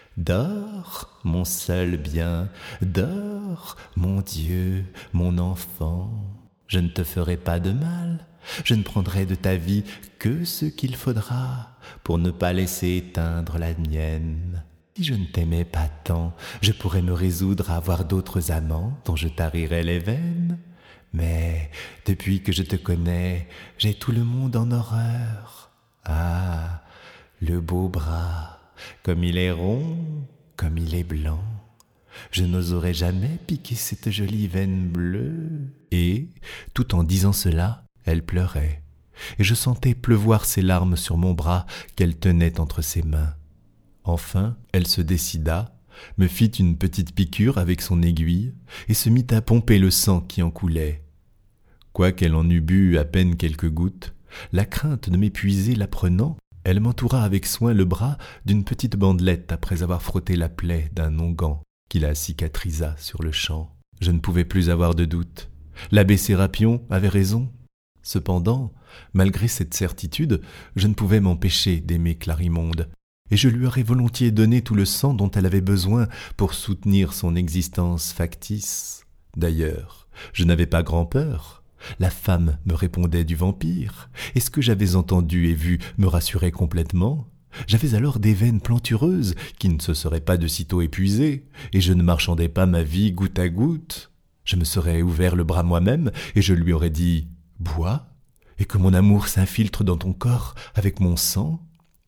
Dors, mon seul bien, dors, mon Dieu, mon enfant. Je ne te ferai pas de mal, je ne prendrai de ta vie que ce qu'il faudra pour ne pas laisser éteindre la mienne. Si je ne t'aimais pas tant, je pourrais me résoudre à avoir d'autres amants dont je tarirais les veines. Mais depuis que je te connais, j'ai tout le monde en horreur. Ah, le beau bras, comme il est rond, comme il est blanc. Je n'oserais jamais piquer cette jolie veine bleue. » Et, tout en disant cela, elle pleurait, et je sentais pleuvoir ses larmes sur mon bras qu'elle tenait entre ses mains. Enfin, elle se décida, me fit une petite piqûre avec son aiguille et se mit à pomper le sang qui en coulait. Quoiqu'elle en eût bu à peine quelques gouttes, la crainte de m'épuiser la prenant, elle m'entoura avec soin le bras d'une petite bandelette après avoir frotté la plaie d'un onguent qui la cicatrisa sur le champ. Je ne pouvais plus avoir de doute. L'abbé Sérapion avait raison. Cependant, malgré cette certitude, je ne pouvais m'empêcher d'aimer Clarimonde, et je lui aurais volontiers donné tout le sang dont elle avait besoin pour soutenir son existence factice. D'ailleurs, je n'avais pas grand-peur. La femme me répondait du vampire, et ce que j'avais entendu et vu me rassurait complètement. J'avais alors des veines plantureuses qui ne se seraient pas de sitôt épuisées, et je ne marchandais pas ma vie goutte à goutte. Je me serais ouvert le bras moi-même, et je lui aurais dit « Bois, et que mon amour s'infiltre dans ton corps avec mon sang ».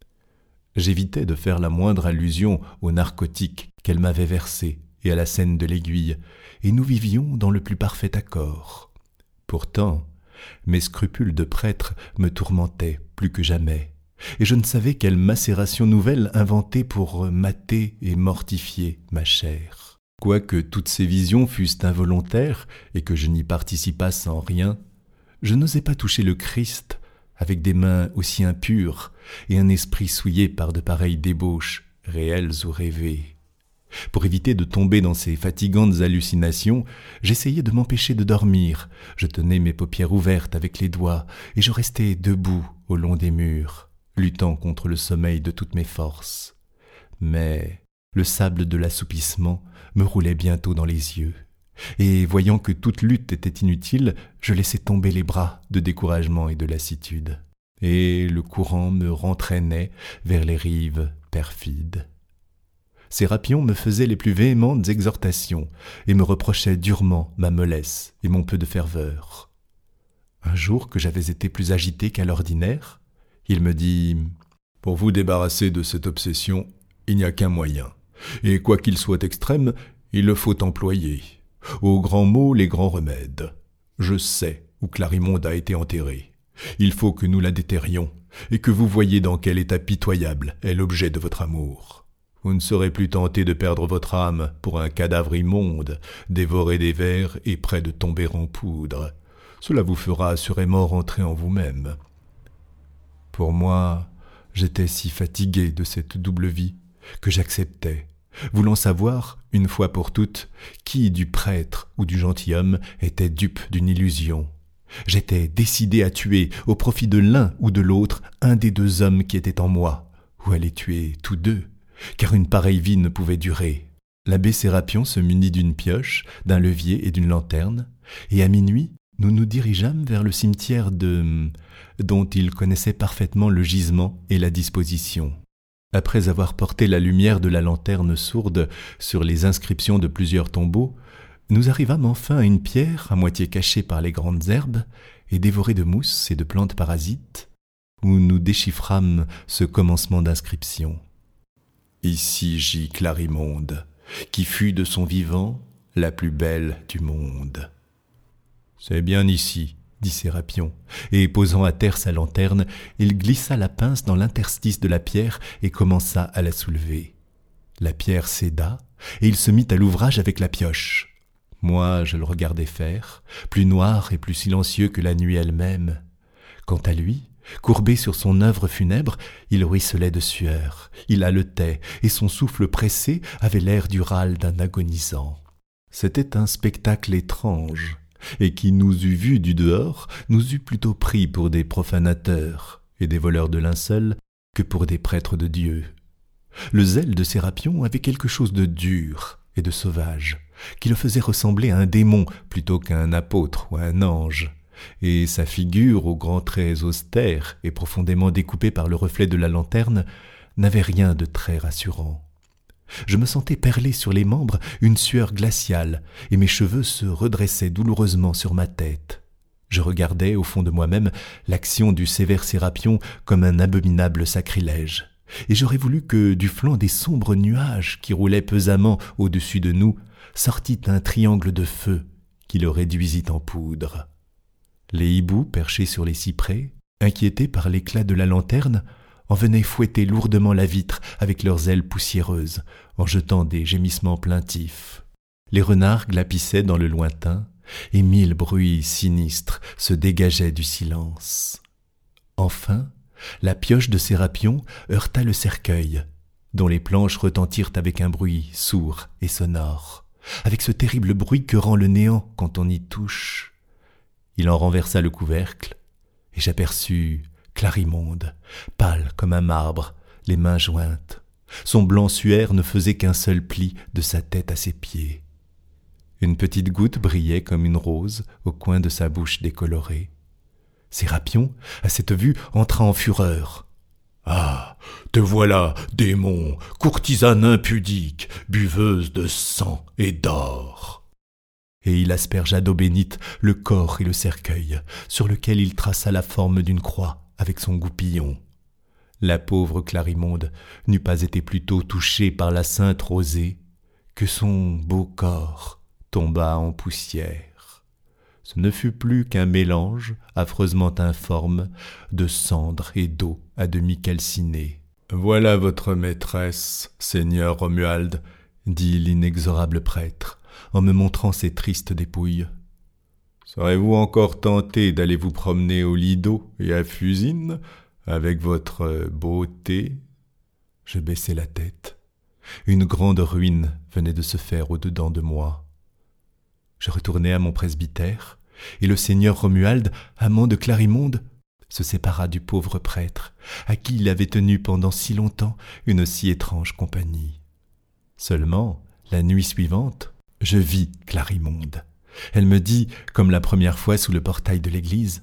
J'évitais de faire la moindre allusion aux narcotiques qu'elle m'avait versés et à la scène de l'aiguille, et nous vivions dans le plus parfait accord. Pourtant, mes scrupules de prêtre me tourmentaient plus que jamais, et je ne savais quelle macération nouvelle inventer pour mater et mortifier ma chair. Quoique toutes ces visions fussent involontaires et que je n'y participasse en rien, je n'osais pas toucher le Christ avec des mains aussi impures et un esprit souillé par de pareilles débauches, réelles ou rêvées. Pour éviter de tomber dans ces fatigantes hallucinations, j'essayais de m'empêcher de dormir. Je tenais mes paupières ouvertes avec les doigts et je restais debout au long des murs, luttant contre le sommeil de toutes mes forces. Mais le sable de l'assoupissement me roulait bientôt dans les yeux, et voyant que toute lutte était inutile, je laissais tomber les bras de découragement et de lassitude, et le courant me rentraînait vers les rives perfides. Sérapion me faisait les plus véhémentes exhortations et me reprochait durement ma mollesse et mon peu de ferveur. Un jour que j'avais été plus agité qu'à l'ordinaire, il me dit « Pour vous débarrasser de cette obsession, il n'y a qu'un moyen, et quoi qu'il soit extrême, il le faut employer. Aux grands mots, les grands remèdes. Je sais où Clarimonde a été enterrée. Il faut que nous la déterrions, et que vous voyiez dans quel état pitoyable est l'objet de votre amour. Vous ne serez plus tenté de perdre votre âme pour un cadavre immonde, dévoré des vers et près de tomber en poudre. Cela vous fera assurément rentrer en vous-même. » Pour moi, j'étais si fatigué de cette double vie que j'acceptais, voulant savoir, une fois pour toutes, qui du prêtre ou du gentilhomme était dupe d'une illusion. J'étais décidé à tuer, au profit de l'un ou de l'autre, un des deux hommes qui étaient en moi, ou à les tuer tous deux, car une pareille vie ne pouvait durer. L'abbé Sérapion se munit d'une pioche, d'un levier et d'une lanterne, et à minuit, nous nous dirigeâmes vers le cimetière dont il connaissait parfaitement le gisement et la disposition. Après avoir porté la lumière de la lanterne sourde sur les inscriptions de plusieurs tombeaux, nous arrivâmes enfin à une pierre à moitié cachée par les grandes herbes et dévorée de mousse et de plantes parasites, où nous déchiffrâmes ce commencement d'inscription. « Ici gît Clarimonde, qui fut de son vivant la plus belle du monde. » « C'est bien ici, » dit Sérapion, et posant à terre sa lanterne, il glissa la pince dans l'interstice de la pierre et commença à la soulever. La pierre céda, et il se mit à l'ouvrage avec la pioche. Moi, je le regardais faire, plus noir et plus silencieux que la nuit elle-même. Quant à lui, courbé sur son œuvre funèbre, il ruisselait de sueur, il haletait, et son souffle pressé avait l'air du râle d'un agonisant. C'était un spectacle étrange, et qui nous eût vus du dehors, nous eût plutôt pris pour des profanateurs et des voleurs de linceul que pour des prêtres de Dieu. Le zèle de Sérapion avait quelque chose de dur et de sauvage, qui le faisait ressembler à un démon plutôt qu'à un apôtre ou à un ange, et sa figure aux grands traits austères et profondément découpée par le reflet de la lanterne n'avait rien de très rassurant. Je me sentais perler sur les membres une sueur glaciale, et mes cheveux se redressaient douloureusement sur ma tête. Je regardais, au fond de moi-même, l'action du sévère Sérapion comme un abominable sacrilège, et j'aurais voulu que, du flanc des sombres nuages qui roulaient pesamment au-dessus de nous, sortît un triangle de feu qui le réduisit en poudre. Les hiboux perchés sur les cyprès, inquiétés par l'éclat de la lanterne, en venaient fouetter lourdement la vitre avec leurs ailes poussiéreuses, en jetant des gémissements plaintifs. Les renards glapissaient dans le lointain, et 1000 bruits sinistres se dégageaient du silence. Enfin, la pioche de Sérapion heurta le cercueil, dont les planches retentirent avec un bruit sourd et sonore, avec ce terrible bruit que rend le néant quand on y touche. Il en renversa le couvercle, et j'aperçus Clarimonde, pâle comme un marbre, les mains jointes. Son blanc suaire ne faisait qu'un seul pli de sa tête à ses pieds. Une petite goutte brillait comme une rose au coin de sa bouche décolorée. Sérapion, à cette vue, entra en fureur. « Ah, te voilà, démon, courtisane impudique, buveuse de sang et d'or !» Et il aspergea d'eau bénite le corps et le cercueil, sur lequel il traça la forme d'une croix avec son goupillon. La pauvre Clarimonde n'eût pas été plus tôt touchée par la sainte rosée que son beau corps tomba en poussière. Ce ne fut plus qu'un mélange affreusement informe de cendre et d'eau à demi calcinée. « Voilà votre maîtresse, seigneur Romuald, » dit l'inexorable prêtre, en me montrant ses tristes dépouilles. « Serez-vous encore tenté d'aller vous promener au Lido et à Fusine avec votre beauté ?» Je baissai la tête. Une grande ruine venait de se faire au-dedans de moi. Je retournai à mon presbytère, et le seigneur Romuald, amant de Clarimonde, se sépara du pauvre prêtre, à qui il avait tenu pendant si longtemps une si étrange compagnie. Seulement, la nuit suivante, je vis Clarimonde. Elle me dit, comme la première fois sous le portail de l'église,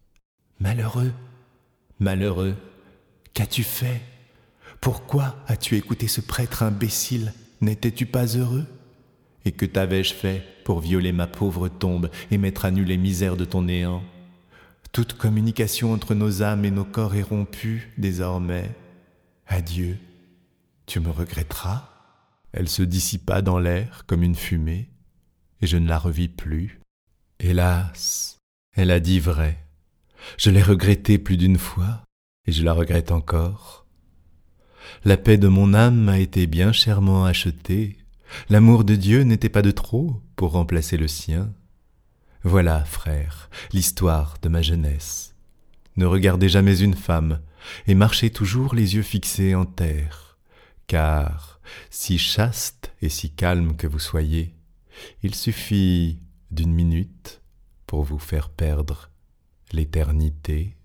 « Malheureux, malheureux, qu'as-tu fait ? Pourquoi as-tu écouté ce prêtre imbécile ? N'étais-tu pas heureux ? Et que t'avais-je fait pour violer ma pauvre tombe et mettre à nu les misères de ton néant ? Toute communication entre nos âmes et nos corps est rompue désormais. Adieu, tu me regretteras. » Elle se dissipa dans l'air comme une fumée, et je ne la revis plus. Hélas, elle a dit vrai. Je l'ai regrettée plus d'une fois, et je la regrette encore. La paix de mon âme m'a été bien chèrement achetée. L'amour de Dieu n'était pas de trop pour remplacer le sien. Voilà, frère, l'histoire de ma jeunesse. Ne regardez jamais une femme, et marchez toujours les yeux fixés en terre, car, si chaste et si calme que vous soyez, il suffit d'une minute pour vous faire perdre l'éternité.